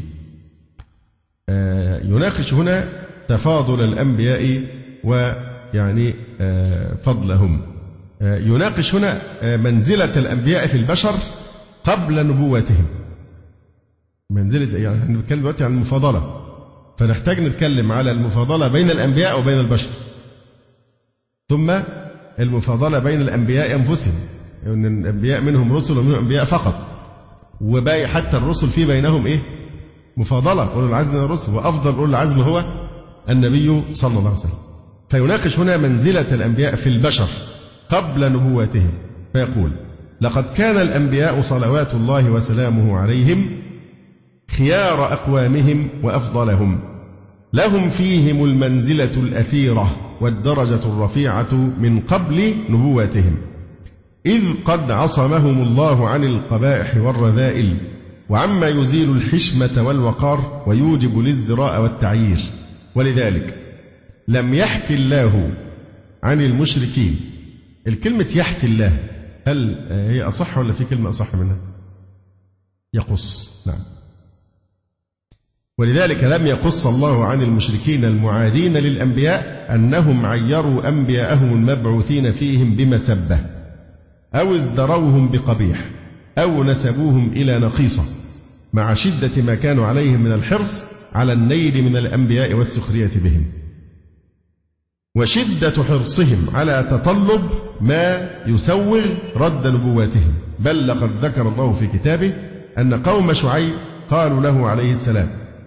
يناقش هنا تفاضل الأنبياء ويعني فضلهم. يناقش هنا منزلة الأنبياء في البشر قبل نبواتهم. منزلة يعني احنا بنتكلم دلوقتي عن المفاضلة، فنحتاج نتكلم على المفاضلة بين الأنبياء وبين البشر، ثم المفاضلة بين الأنبياء أنفسهم، إن يعني الأنبياء منهم رسل ومنهم أنبياء فقط، وباقي حتى الرسل في بينهم إيه؟ مفاضلة، أولو العزم من الرسل، وأفضل أولو العزم هو النبي صلى الله عليه وسلم. فيناقش هنا منزلة الأنبياء في البشر قبل نبواتهم، فيقول: لقد كان الأنبياء صلوات الله وسلامه عليهم خيار أقوامهم وأفضلهم، لهم فيهم المنزلة الأثيرة والدرجة الرفيعة من قبل نبواتهم، إذ قد عصمهم الله عن القبائح والرذائل وعما يزيل الحشمة والوقار ويوجب الازدراء والتعيير. ولذلك لم يحكي الله عن المشركين. الكلمة يحكي الله هل هي أصح ولا في كلمة أصح منها؟ يقص. نعم. ولذلك لم يقص الله عن المشركين المعادين للأنبياء أنهم عيروا أنبياءهم المبعوثين فيهم بمسبة أو ازدروهم بقبيح أو نسبوهم إلى نقيصة، مع شدة ما كانوا عليه من الحرص على النيل من الأنبياء والسخرية بهم، وشدة حرصهم على تطلب ما يسوغ رد نبواتهم. بل لقد ذكر الله في كتابه أن قوم شعيب قالوا له عليه السلام،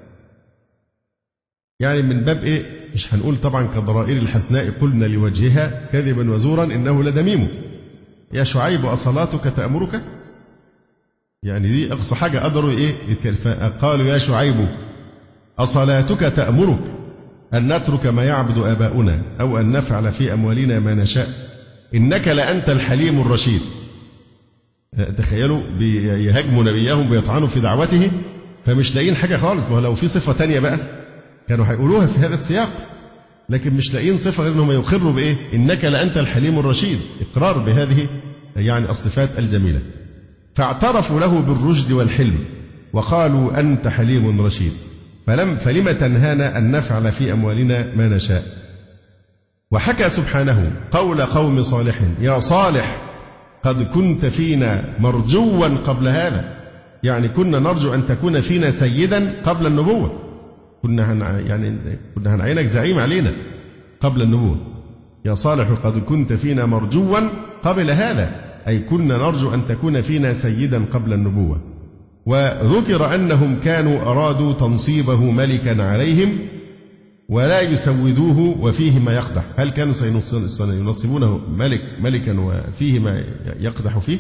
يعني من باب إيه؟ مش هنقول طبعا كضرائر الحسناء قلنا لوجهها كذبا وزورا إنه لدميم، يا شعيب أصلاتك تأمرك؟ يعني دي أقصى حاجة قدروا إيه؟ قالوا يا شعيب أصلاتك تأمرك أن نترك ما يعبد آباؤنا أو أن نفعل في أموالنا ما نشاء إنك لأنت الحليم الرشيد. تخيلوا بيهاجموا نبيهم بيطعنوا في دعوته، فمش لاقيين حاجة خالص. ما لو في صفة تانية بقى كانوا هيقولوها في هذا السياق، لكن مش لاقيين صفة غير أنهم يقروا بإيه؟ إنك لأنت الحليم الرشيد، إقرار بهذه يعني الصفات الجميلة. فاعترفوا له بالرشد والحلم وقالوا أنت حليم رشيد، فلم تنهانا أن نفعل في أموالنا ما نشاء. وحكى سبحانه قول قوم صالح: يا صالح قد كنت فينا مرجوا قبل هذا، يعني كنا نرجو أن تكون فينا سيدا قبل النبوة، كنا هنعينك زعيم علينا قبل النبوة. يا صالح قد كنت فينا مرجوا قبل هذا، أي كنا نرجو أن تكون فينا سيدا قبل النبوة. وذكر أنهم كانوا أرادوا تنصيبه ملكا عليهم ولا يسودوه وفيه ما يقدح. هل كانوا سينصبونه ملكا وفيه ما يقدح فيه؟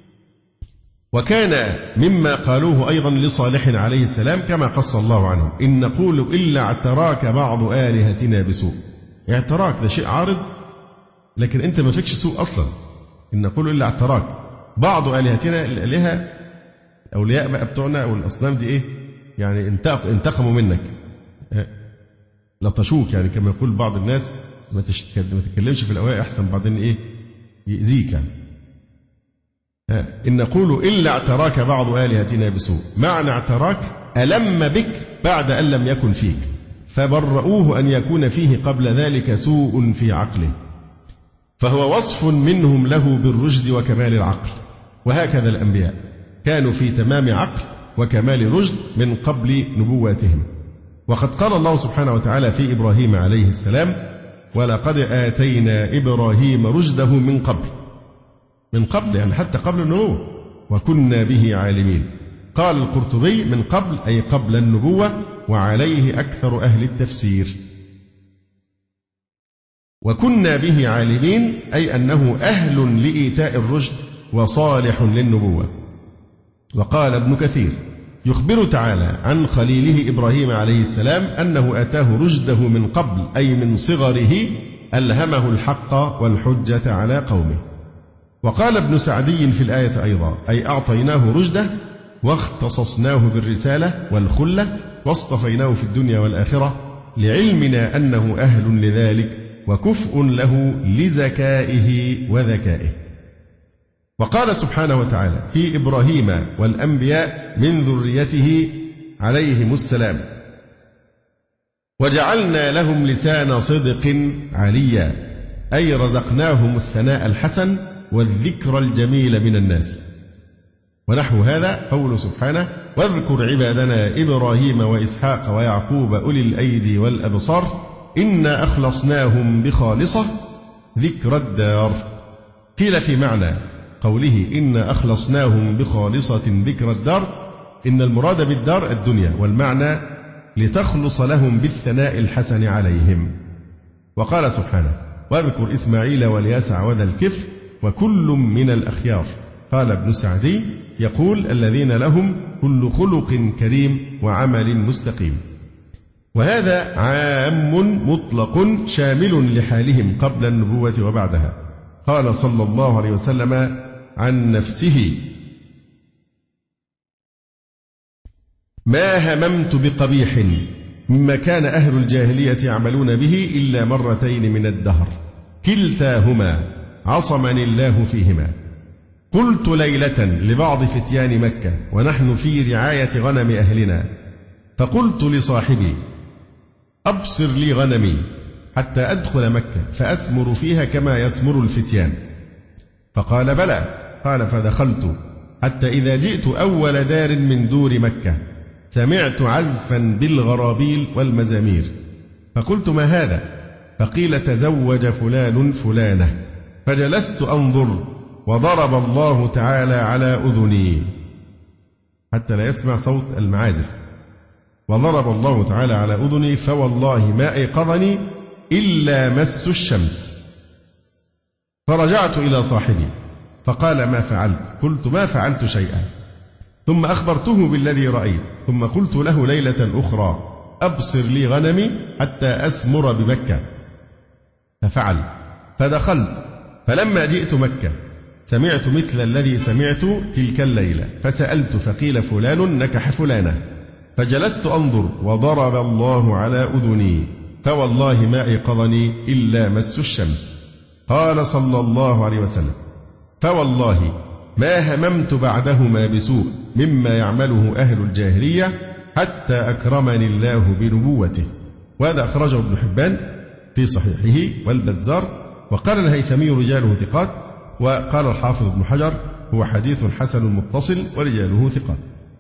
وكان مما قالوه أيضا لصالح عليه السلام كما قص الله عنه: إن نقول إلا اعتراك بعض آلهتنا بسوء. اعتراك ده شيء عارض، لكن أنت ما فيكش سوء أصلا. إن نقول إلا اعتراك بعض آلهتنا، الآلهة أولياء بقى بتوعنا أو الأصنام دي إيه؟ يعني انتقموا منك، لطشوك، يعني كما يقول بعض الناس ما تتكلمش في الأوائل أحسن بعدين إيه يأذيك يعني. إن نقول إلا اعتراك بعض آلهتنا بسوء، معنى اعتراك ألم بك بعد أن لم يكن فيك، فبرؤوه أن يكون فيه قبل ذلك سوء في عقله، فهو وصف منهم له بالرشد وكمال العقل. وهكذا الأنبياء كانوا في تمام عقل وكمال رشد من قبل نبواتهم. وقد قال الله سبحانه وتعالى في إبراهيم عليه السلام: ولقد آتينا إبراهيم رشده من قبل يعني حتى قبل النبوة، وكنا به عالمين. قال القرطبي: من قبل أي قبل النبوة، وعليه أكثر أهل التفسير. وكنا به عالمين أي أنه أهل لإيتاء الرشد وصالح للنبوة. وقال ابن كثير: يخبر تعالى عن خليله إبراهيم عليه السلام أنه آتاه رشده من قبل، أي من صغره ألهمه الحق والحجة على قومه. وقال ابن سعدي في الآية أيضا: أي أعطيناه رشده واختصصناه بالرسالة والخلة واصطفيناه في الدنيا والآخرة لعلمنا أنه أهل لذلك وكفء له لزكائه وذكائه. وقال سبحانه وتعالى في إبراهيم والأنبياء من ذريته عليهم السلام: وجعلنا لهم لسان صدق عليا، أي رزقناهم الثناء الحسن والذكر الجميل من الناس. ونحو هذا قول سبحانه: واذكر عبادنا إبراهيم وإسحاق ويعقوب أولي الأيدي والأبصار إنا أخلصناهم بخالصة ذكر الدار. قيل في معنى قوله إنا أخلصناهم بخالصة ذكر الدار إن المراد بالدار الدنيا، والمعنى لتخلص لهم بالثناء الحسن عليهم. وقال سبحانه: واذكر إسماعيل واليسع وذا الكفل وكل من الأخيار. قال ابن سعدي يقول: الذين لهم كل خلق كريم وعمل مستقيم. وهذا عام مطلق شامل لحالهم قبل النبوة وبعدها. قال صلى الله عليه وسلم عن نفسه: ما هممت بقبيح مما كان أهل الجاهلية يعملون به إلا مرتين من الدهر كلتاهما عصمني الله فيهما. قلت ليلة لبعض فتيان مكة ونحن في رعاية غنم أهلنا، فقلت لصاحبي: أبصر لي غنمي حتى أدخل مكة فأسمر فيها كما يسمر الفتيان. فقال: بلى. قال: فدخلت حتى إذا جئت أول دار من دور مكة سمعت عزفا بالغرابيل والمزامير، فقلت: ما هذا؟ فقيل: تزوج فلان فلانة. فجلست أنظر وضرب الله تعالى على أذني حتى لا يسمع صوت المعازف، وضرب الله تعالى على أذني فوالله ما أيقظني إلا مس الشمس. فرجعت إلى صاحبي فقال: ما فعلت؟ قلت: ما فعلت شيئا. ثم أخبرته بالذي رأيت، ثم قلت له ليلة أخرى: أبصر لي غنمي حتى أسمر بمكة. ففعل. فدخلت، فلما جئت مكة سمعت مثل الذي سمعت تلك الليلة، فسألت فقيل: فلان نكح فلانة. فجلست أنظر وضرب الله على أذني فوالله ما أيقظني إلا مس الشمس. قال صلى الله عليه وسلم: فوالله ما هممت بعدهما بسوء مما يعمله أهل الجاهلية حتى أكرمني الله بنبوته. وهذا أخرجه ابن حبان في صحيحه والبزار. وقال الهيثمي: رجاله ثقات. وقال الحافظ ابن حجر: هو حديث حسن متصل ورجاله ثقات.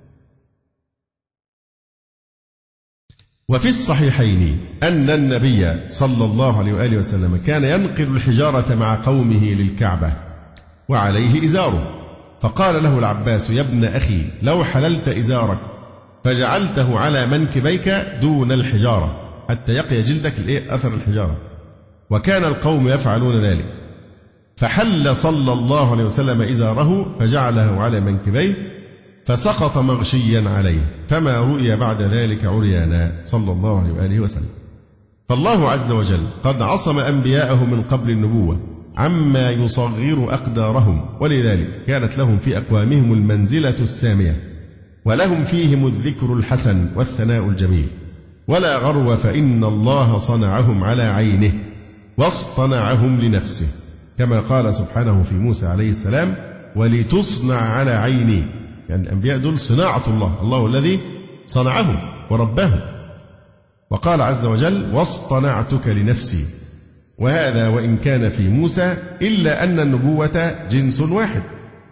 وفي الصحيحين أن النبي صلى الله عليه وآله وسلم كان ينقل الحجارة مع قومه للكعبة وعليه إزاره، فقال له العباس: يا ابن أخي لو حللت إزارك فجعلته على منكبيك دون الحجارة حتى يقي جلدك أثر الحجارة. وكان القوم يفعلون ذلك، فحل صلى الله عليه وسلم إزاره فجعله على منكبيه فسقط مغشيا عليه، فما رؤي بعد ذلك عريانا صلى الله عليه وآله وسلم. فالله عز وجل قد عصم أنبياءه من قبل النبوة عما يصغر أقدارهم، ولذلك كانت لهم في أقوامهم المنزلة السامية، ولهم فيهم الذكر الحسن والثناء الجميل. ولا غرو فإن الله صنعهم على عينه واصطنعهم لنفسه، كما قال سبحانه في موسى عليه السلام: ولتصنع على عيني. يعني الأنبياء دول صناعة الله، الله الذي صنعهم وربهم. وقال عز وجل: واصطنعتك لنفسي. وهذا وإن كان في موسى إلا أن النبوة جنس واحد.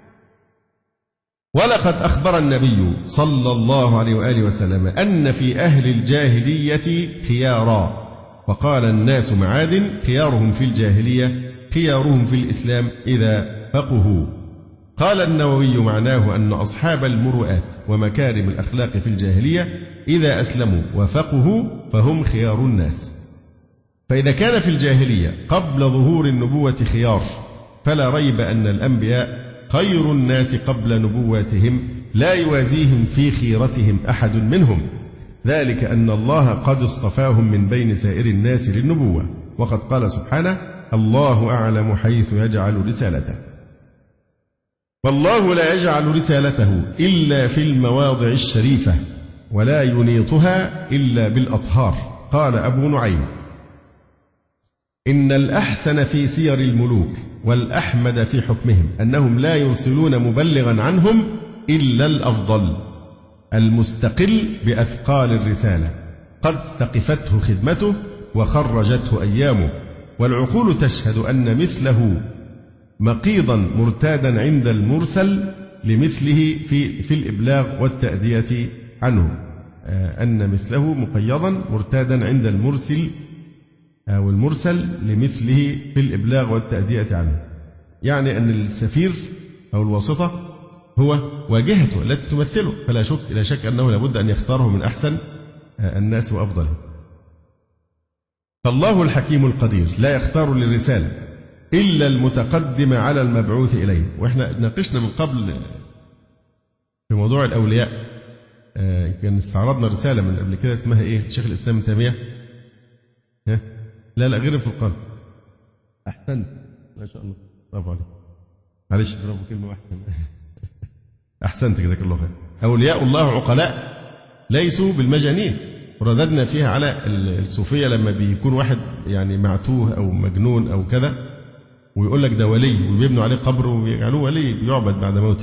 ولقد أخبر النبي صلى الله عليه وآله وسلم أن في أهل الجاهلية خيارا، وقال: الناس معادن، خيارهم في الجاهلية خيارهم في الإسلام إذا فقهوا. قال النووي: معناه أن أصحاب المروءات ومكارم الأخلاق في الجاهلية إذا أسلموا وفقهوا فهم خيار الناس. فإذا كان في الجاهلية قبل ظهور النبوة خيار، فلا ريب أن الأنبياء خير الناس قبل نبواتهم لا يوازيهم في خيرتهم أحد منهم، ذلك أن الله قد اصطفاهم من بين سائر الناس للنبوة. وقد قال سبحانه: الله أعلم حيث يجعل رسالته. والله لا يجعل رسالته إلا في المواضع الشريفة ولا ينيطها إلا بالأطهار. قال أبو نعيم: إن الأحسن في سير الملوك والأحمد في حكمهم أنهم لا يرسلون مبلغا عنهم إلا الأفضل المستقل بأثقال الرسالة قد ثقفته خدمته وخرجته أيامه، والعقول تشهد أن مثله مقيضا مرتادا عند المرسل لمثله في الإبلاغ والتأدية عنه، أن مثله مقيضا مرتادا عند المرسل أو المرسل لمثله في الإبلاغ والتأدية عنه. يعني أن السفير أو الواسطة هو واجهته التي تمثله، فلا شك أنه لابد أن يختاره من أحسن الناس وأفضلهم. فالله الحكيم القدير لا يختار للرسالة إلا المتقدم على المبعوث إليه. وإحنا ناقشنا من قبل في موضوع الأولياء، كان استعرضنا رسالة من قبل كده اسمها إيه؟ شيخ الإسلام ابن تيمية. لا غير الفرقان. أحسنت ما شاء الله، برافو عليك. معلش برافو كلمة واحدة. أحسنت جزاك الله خير. أولياء الله عقلاء ليسوا بالمجانين، ورددنا فيها على الصوفية لما بيكون واحد يعني معتوه أو مجنون أو كذا ويقول لك ده ولي وبيبنوا عليه قبر ويجعلوه ولي بيعبد بعد موته،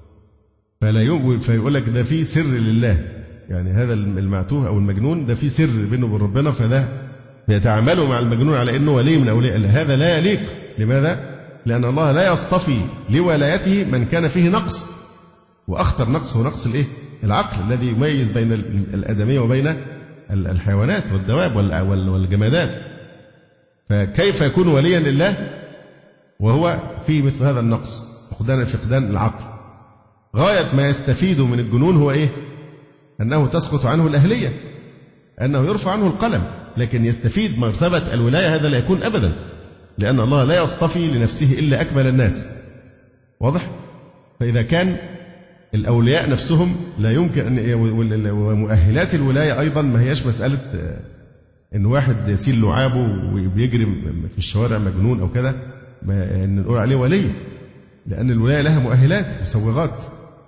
فيقول لك ده في سر لله. يعني هذا المعتوه أو المجنون ده في سر بينه وبين ربنا، فده بيتعاملوا مع المجنون على أنه ولي من أولياء الله. هذا لا يليق. لماذا؟ لأن الله لا يصطفي لولايته من كان فيه نقص، وأخطر نقص هو نقص العقل الذي يميز بين الآدمية وبين الحيوانات والدواب والجمادات. فكيف يكون وليا لله وهو فيه مثل هذا النقص، فقدان العقل؟ غاية ما يستفيد من الجنون هو إيه؟ أنه تسقط عنه الأهلية، أنه يرفع عنه القلم، لكن يستفيد مرتبة الولاية هذا لا يكون أبدا، لأن الله لا يصطفي لنفسه إلا أكمل الناس. واضح؟ فإذا كان الأولياء نفسهم لا يمكن أن، ومؤهلات الولاية أيضا ما هياش مسألة إن واحد يسيل لعابه وبيجري في الشوارع مجنون أو كذا إن نقول عليه ولي، لأن الولاية لها مؤهلات مسوغات.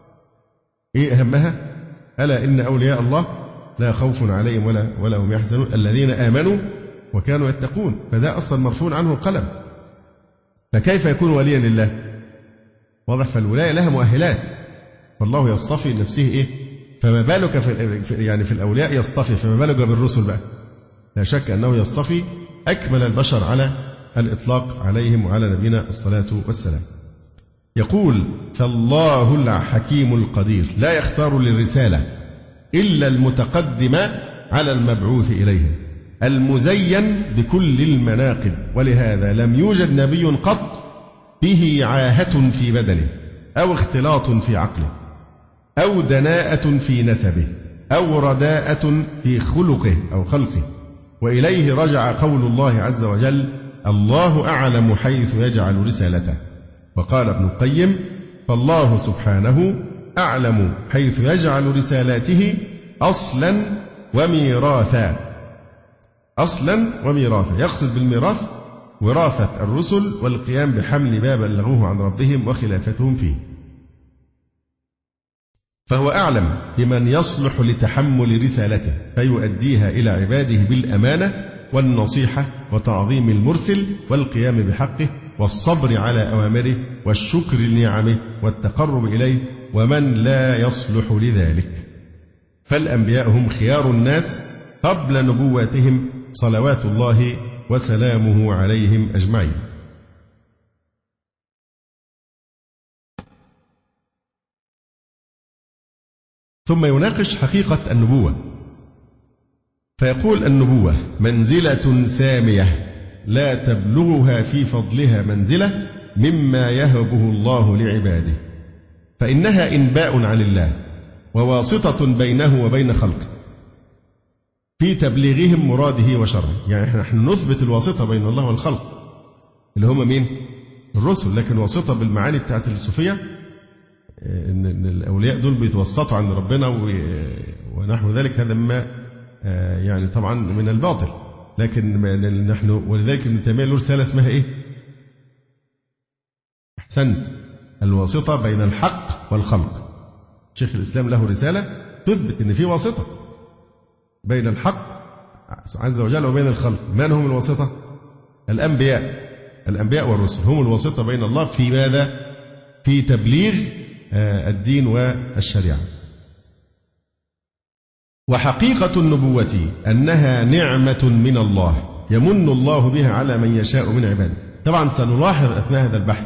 إيه أهمها؟ ألا إن أولياء الله لا خوف عليهم ولا هم يحزنون الذين آمنوا وكانوا يتقون. فده أصلا مرفوع عنه القلم، فكيف يكون وليا لله؟ واضح؟ فالولاية لها مؤهلات، فالله يصطفي لنفسه إيه؟ فما بالك في الأولياء يصطفي، فما بالك بالرسل بقى؟ لا شك أنه يصطفي أكمل البشر على الإطلاق عليهم وعلى نبينا الصلاة والسلام. يقول: فالله الحكيم القدير لا يختار للرسالة إلا المتقدم على المبعوث إليه المزين بكل المناقب، ولهذا لم يوجد نبي قط به عاهة في بدنه أو اختلاط في عقله أو دناءة في نسبه أو رداءة في خلقه أو خلقه. وإليه رجع قول الله عز وجل: الله أعلم حيث يجعل رسالته. وقال ابن القيم: فالله سبحانه أعلم حيث يجعل رسالاته أصلا وميراثا. أصلا وميراثا، يقصد بالميراث وراثة الرسل والقيام بحمل ما بلغوه عن ربهم وخلافتهم فيه. فهو أعلم بمن يصلح لتحمل رسالته فيؤديها إلى عباده بالأمانة والنصيحة وتعظيم المرسل والقيام بحقه والصبر على أوامره والشكر لنعمه والتقرب إليه، ومن لا يصلح لذلك. فالأنبياء هم خيار الناس قبل نبواتهم صلوات الله وسلامه عليهم أجمعين. ثم يناقش حقيقة النبوة فيقول: النبوة منزلة سامية لا تبلغها في فضلها منزلة مما يهبه الله لعباده، فإنها إنباء عن الله وواسطة بينه وبين خلقه في تبليغهم مراده وشره. يعني نحن نثبت الواسطة بين الله والخلق اللي هم مين؟ الرسل، لكن واسطة بالمعاني بتاعت الصوفية إن الأولياء دول بيتوسطوا عند ربنا ونحو ذلك، هذا ما يعني طبعا من الباطل. لكن نحن ولذلك ابن تيمية له رسالة اسمها إيه؟ أحسنت، الواسطة بين الحق والخلق. شيخ الإسلام له رسالة تثبت أن في واسطة بين الحق عز وجل وبين الخلق. من هم الواسطة؟ الأنبياء والرسل هم الواسطة بين الله في ماذا؟ في تبليغ الدين والشريعة. وحقيقة النبوة أنها نعمة من الله يمن الله بها على من يشاء من عباده. طبعا سنلاحظ أثناء هذا البحث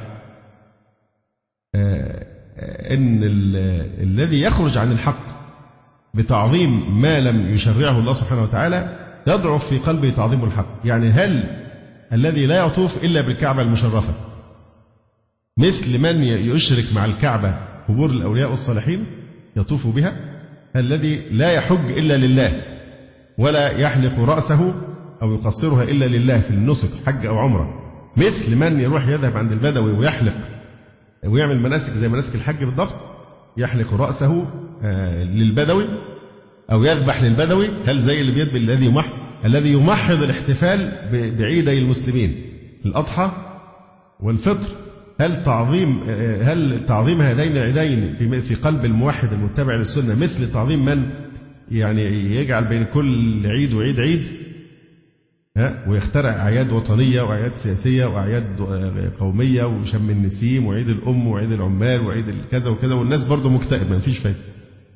أن الذي يخرج عن الحق بتعظيم ما لم يشرعه الله سبحانه وتعالى يضعف في قلبه تعظيم الحق. يعني هل الذي لا يطوف إلا بالكعبة المشرفة مثل من يشرك مع الكعبة قبور الأولياء والصالحين يطوف بها؟ الذي لا يحج إلا لله ولا يحلق رأسه أو يقصرها إلا لله في النسك حج أو عمرة مثل من يروح يذهب عند البدوي ويحلق ويعمل مناسك زي مناسك الحج بالضبط، يحلق رأسه للبدوي أو يذبح للبدوي. هل زي اللي بيدبل الذي يمحض الاحتفال بعيدي المسلمين الأضحى والفطر؟ هل تعظيم هذين العيدين في قلب الموحد المتبع للسنة مثل تعظيم من يعني يجعل بين كل عيد وعيد عيد ويخترع أعياد وطنية وأعياد سياسية وأعياد قومية وشم النسيم وعيد الأم وعيد العمال وعيد كذا وكذا والناس برضو مكتئب ما فيش فايدة.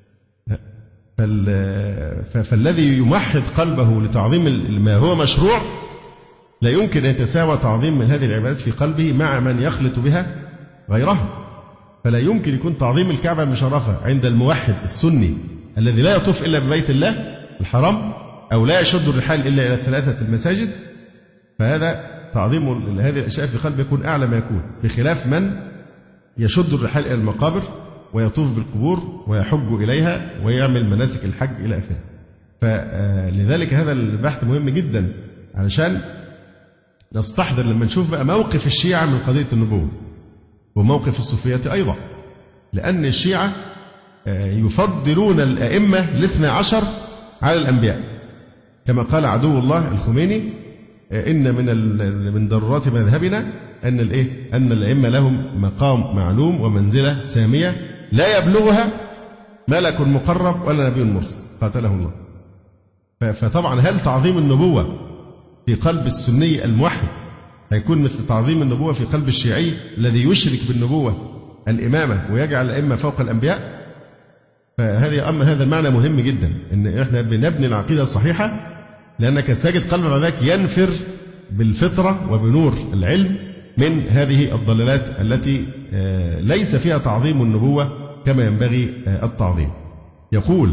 فالذي يمحض قلبه لتعظيم ما هو مشروع لا يمكن أن يتساوى تعظيم من هذه العبادات في قلبه مع من يخلط بها غيرها. فلا يمكن يكون تعظيم الكعبة المشرفة عند الموحد السني الذي لا يطوف إلا ببيت الله الحرام أو لا يشد الرحال إلا إلى 3 المساجد، فهذا تعظيم هذه الأشياء في قلبه يكون أعلى ما يكون، بخلاف من يشد الرحال إلى المقابر ويطوف بالقبور ويحج إليها ويعمل مناسك الحج إلى آخره. فلذلك هذا البحث مهم جدا علشان نستحضر لما نشوف بقى موقف الشيعة من قضية النبوة وموقف الصوفية أيضا، لأن الشيعة يفضلون الأئمة 12 على الأنبياء كما قال عدو الله الخميني إن من ضرورات مذهبنا أن الأئمة لهم مقام معلوم ومنزلة سامية لا يبلغها ملك مقرب ولا نبي مرسل قاتله الله. فطبعا هل تعظيم النبوة في قلب السني الموحد هيكون مثل تعظيم النبوة في قلب الشيعي الذي يشرك بالنبوة الإمامة ويجعل الأئمة فوق الأنبياء؟ هذا المعنى مهم جدا، إن إحنا بنبني العقيدة الصحيحة، لأنك ساجد قلب بعد ذلك ينفر بالفطرة وبنور العلم من هذه الضلالات التي ليس فيها تعظيم النبوة كما ينبغي التعظيم. يقول: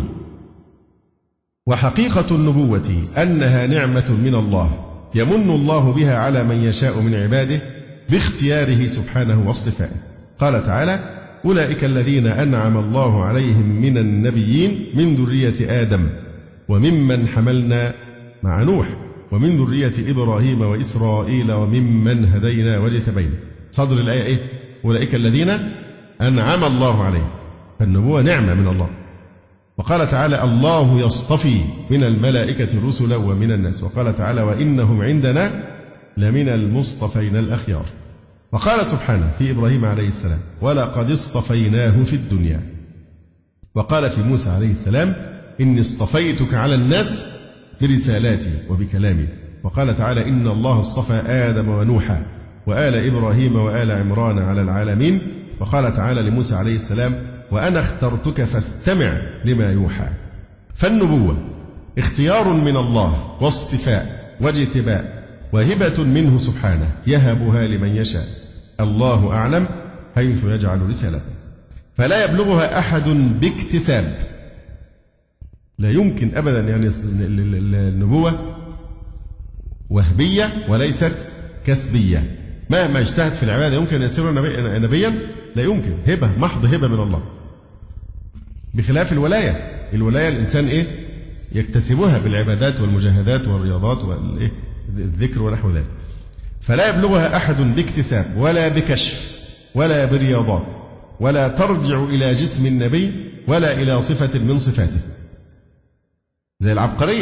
وحقيقة النبوة أنها نعمة من الله يمن الله بها على من يشاء من عباده باختياره سبحانه واصطفائه. قال تعالى: أولئك الذين أنعم الله عليهم من النبيين من ذرية آدم وممن حملنا مع نوح ومن ذرية إبراهيم وإسرائيل وممن هدينا واجتبينا. صدر الآية أولئك الذين أنعم الله عليهم، فالنبوة نعمة من الله. وقال تعالى: الله يصطفي من الملائكة رسلا ومن الناس. وقال تعالى: وإنهم عندنا لمن المصطفين الأخيار. وقال سبحانه في إبراهيم عليه السلام: ولقد اصطفيناه في الدنيا. وقال في موسى عليه السلام: إني اصطفيتك على الناس برسالاتي وبكلامي. وقال تعالى: إن الله اصطفى آدم ونوحا وآل إبراهيم وآل عمران على العالمين. وقال تعالى لموسى عليه السلام: وأنا اخترتك فاستمع لما يوحى. فالنبوة اختيار من الله واصطفاء واجتباء وهبة منه سبحانه يهبها لمن يشاء، الله أعلم حيث يجعل رسالته. فلا يبلغها أحد باكتساب، لا يمكن أبدا، يعني النبوة وهبية وليست كسبية. مهما اجتهد في العبادة يمكن أن يصير نبيا؟ لا يمكن، هبة محض هبة من الله. بخلاف الولاية الإنسان يكتسبها بالعبادات والمجاهدات والرياضات والذكر ونحو ذلك. فلا يبلغها أحد باكتساب ولا بكشف ولا برياضات، ولا ترجع إلى جسم النبي ولا إلى صفة من صفاته زي العبقرية،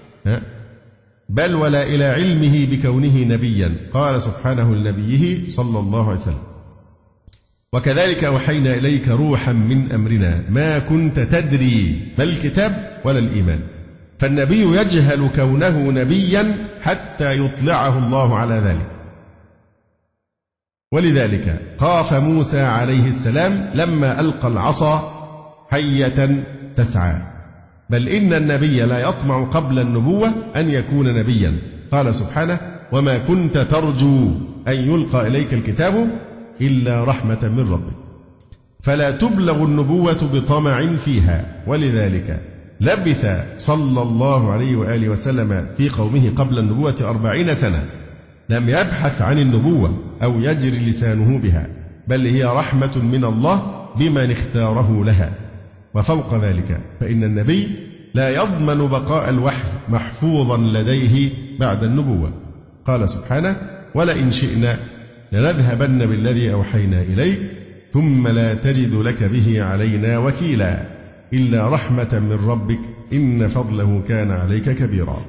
بل ولا إلى علمه بكونه نبيا. قال سبحانه لنبيه صلى الله عليه وسلم: وكذلك أوحينا إليك روحا من أمرنا ما كنت تدري ما الكتاب ولا الإيمان. فالنبي يجهل كونه نبيا حتى يطلعه الله على ذلك. ولذلك خاف موسى عليه السلام لما ألقى العصا حية تسعى. بل إن النبي لا يطمع قبل النبوة أن يكون نبيا. قال سبحانه: وما كنت ترجو أن يلقى إليك الكتاب إلا رحمة من ربك. فلا تبلغ النبوة بطمع فيها. ولذلك لبث صلى الله عليه وآله وسلم في قومه قبل النبوة 40 سنة لم يبحث عن النبوة أو يجري لسانه بها، بل هي رحمة من الله بمن اختاره لها. وفوق ذلك فإن النبي لا يضمن بقاء الوحي محفوظا لديه بعد النبوة. قال سبحانه: ولئن شئنا لنذهبن بالذي أوحينا إليك ثم لا تجد لك به علينا وكيلا إلا رحمة من ربك إن فضله كان عليك كبيرا.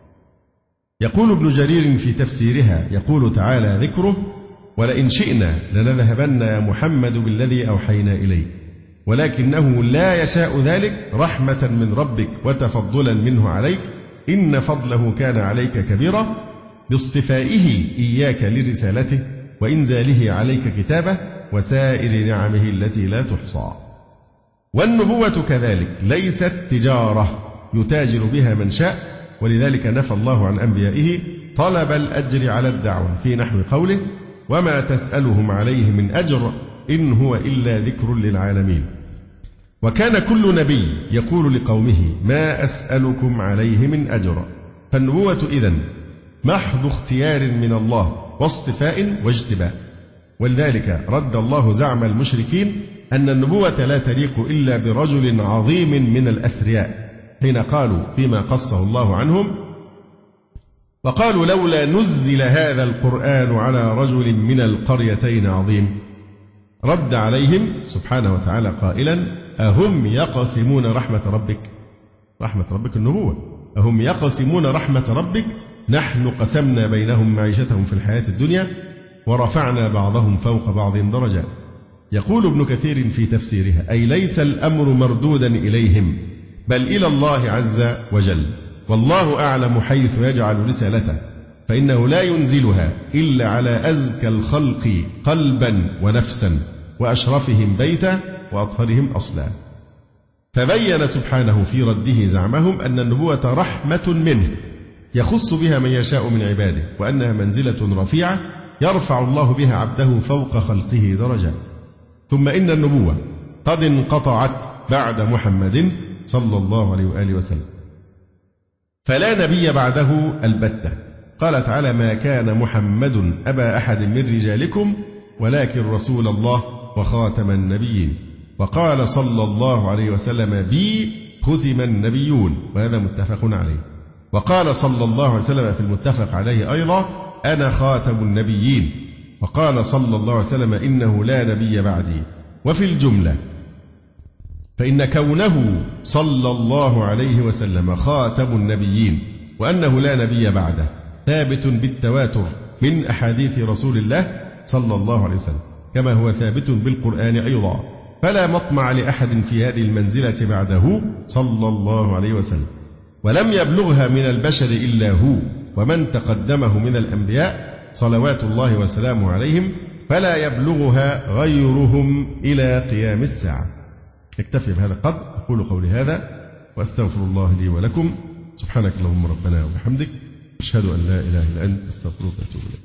يقول ابن جرير في تفسيرها، يقول تعالى ذكره: ولئن شئنا لنذهبن يا محمد بالذي أوحينا إليك، ولكنه لا يشاء ذلك رحمة من ربك وتفضلا منه عليك إن فضله كان عليك كبيرا، باصطفائه إياك لرسالته وإنزاله عليك كتابه وسائر نعمه التي لا تحصى. والنبوة كذلك ليست تجارة يتاجر بها من شاء، ولذلك نفى الله عن أنبيائه طلب الأجر على الدعوة في نحو قوله: وما تسألهم عليه من أجر إن هو إلا ذكر للعالمين. وكان كل نبي يقول لقومه: ما أسألكم عليه من أجر. فالنبوة إذن محض اختيار من الله واصطفاء واجتباء. ولذلك رد الله زعم المشركين أن النبوة لا تليق إلا برجل عظيم من الأثرياء، حين قالوا فيما قصه الله عنهم: وقالوا لولا نزل هذا القرآن على رجل من القريتين عظيم. رد عليهم سبحانه وتعالى قائلا: أهم يقسمون رحمة ربك؟ رحمة ربك النبوة. أهم يقسمون رحمة ربك؟ نحن قسمنا بينهم معيشتهم في الحياة الدنيا ورفعنا بعضهم فوق بعض درجات. يقول ابن كثير في تفسيرها: أي ليس الأمر مردودا إليهم بل إلى الله عز وجل، والله أعلم حيث يجعل رسالته، فإنه لا ينزلها إلا على أزكى الخلق قلبا ونفسا وأشرفهم بيتا وأطهرهم أصلا. فبين سبحانه في رده زعمهم أن النبوة رحمة منه يخص بها من يشاء من عباده، وأنها منزلة رفيعة يرفع الله بها عبده فوق خلقه درجات. ثم إن النبوة قد انقطعت بعد محمد صلى الله عليه وآله وسلم، فلا نبي بعده البتة. قال تعالى: ما كان محمد أبا أحد من رجالكم ولكن رسول الله وخاتم النبيين. وقال صلى الله عليه وسلم: بي ختم النبيون، وهذا متفق عليه. وقال صلى الله عليه وسلم في المتفق عليه أيضا: أنا خاتم النبيين. وقال صلى الله عليه وسلم: إنه لا نبي بعدي. وفي الجملة فإن كونه صلى الله عليه وسلم خاتم النبيين وأنه لا نبي بعده ثابت بالتواتر من أحاديث رسول الله صلى الله عليه وسلم، كما هو ثابت بالقرآن أيضا. فلا مطمع لأحد في هذه المنزلة بعده صلى الله عليه وسلم، ولم يبلغها من البشر إلا هو ومن تقدمه من الأنبياء صلوات الله وسلامه عليهم، فلا يبلغها غيرهم إلى قيام الساعة. اكتفي بهذا القدر. أقول قولي هذا وأستغفر الله لي ولكم. سبحانك اللهم ربنا وبحمدك، أشهد أن لا إله إلا أنت، أستغفرك وأتوب إليك.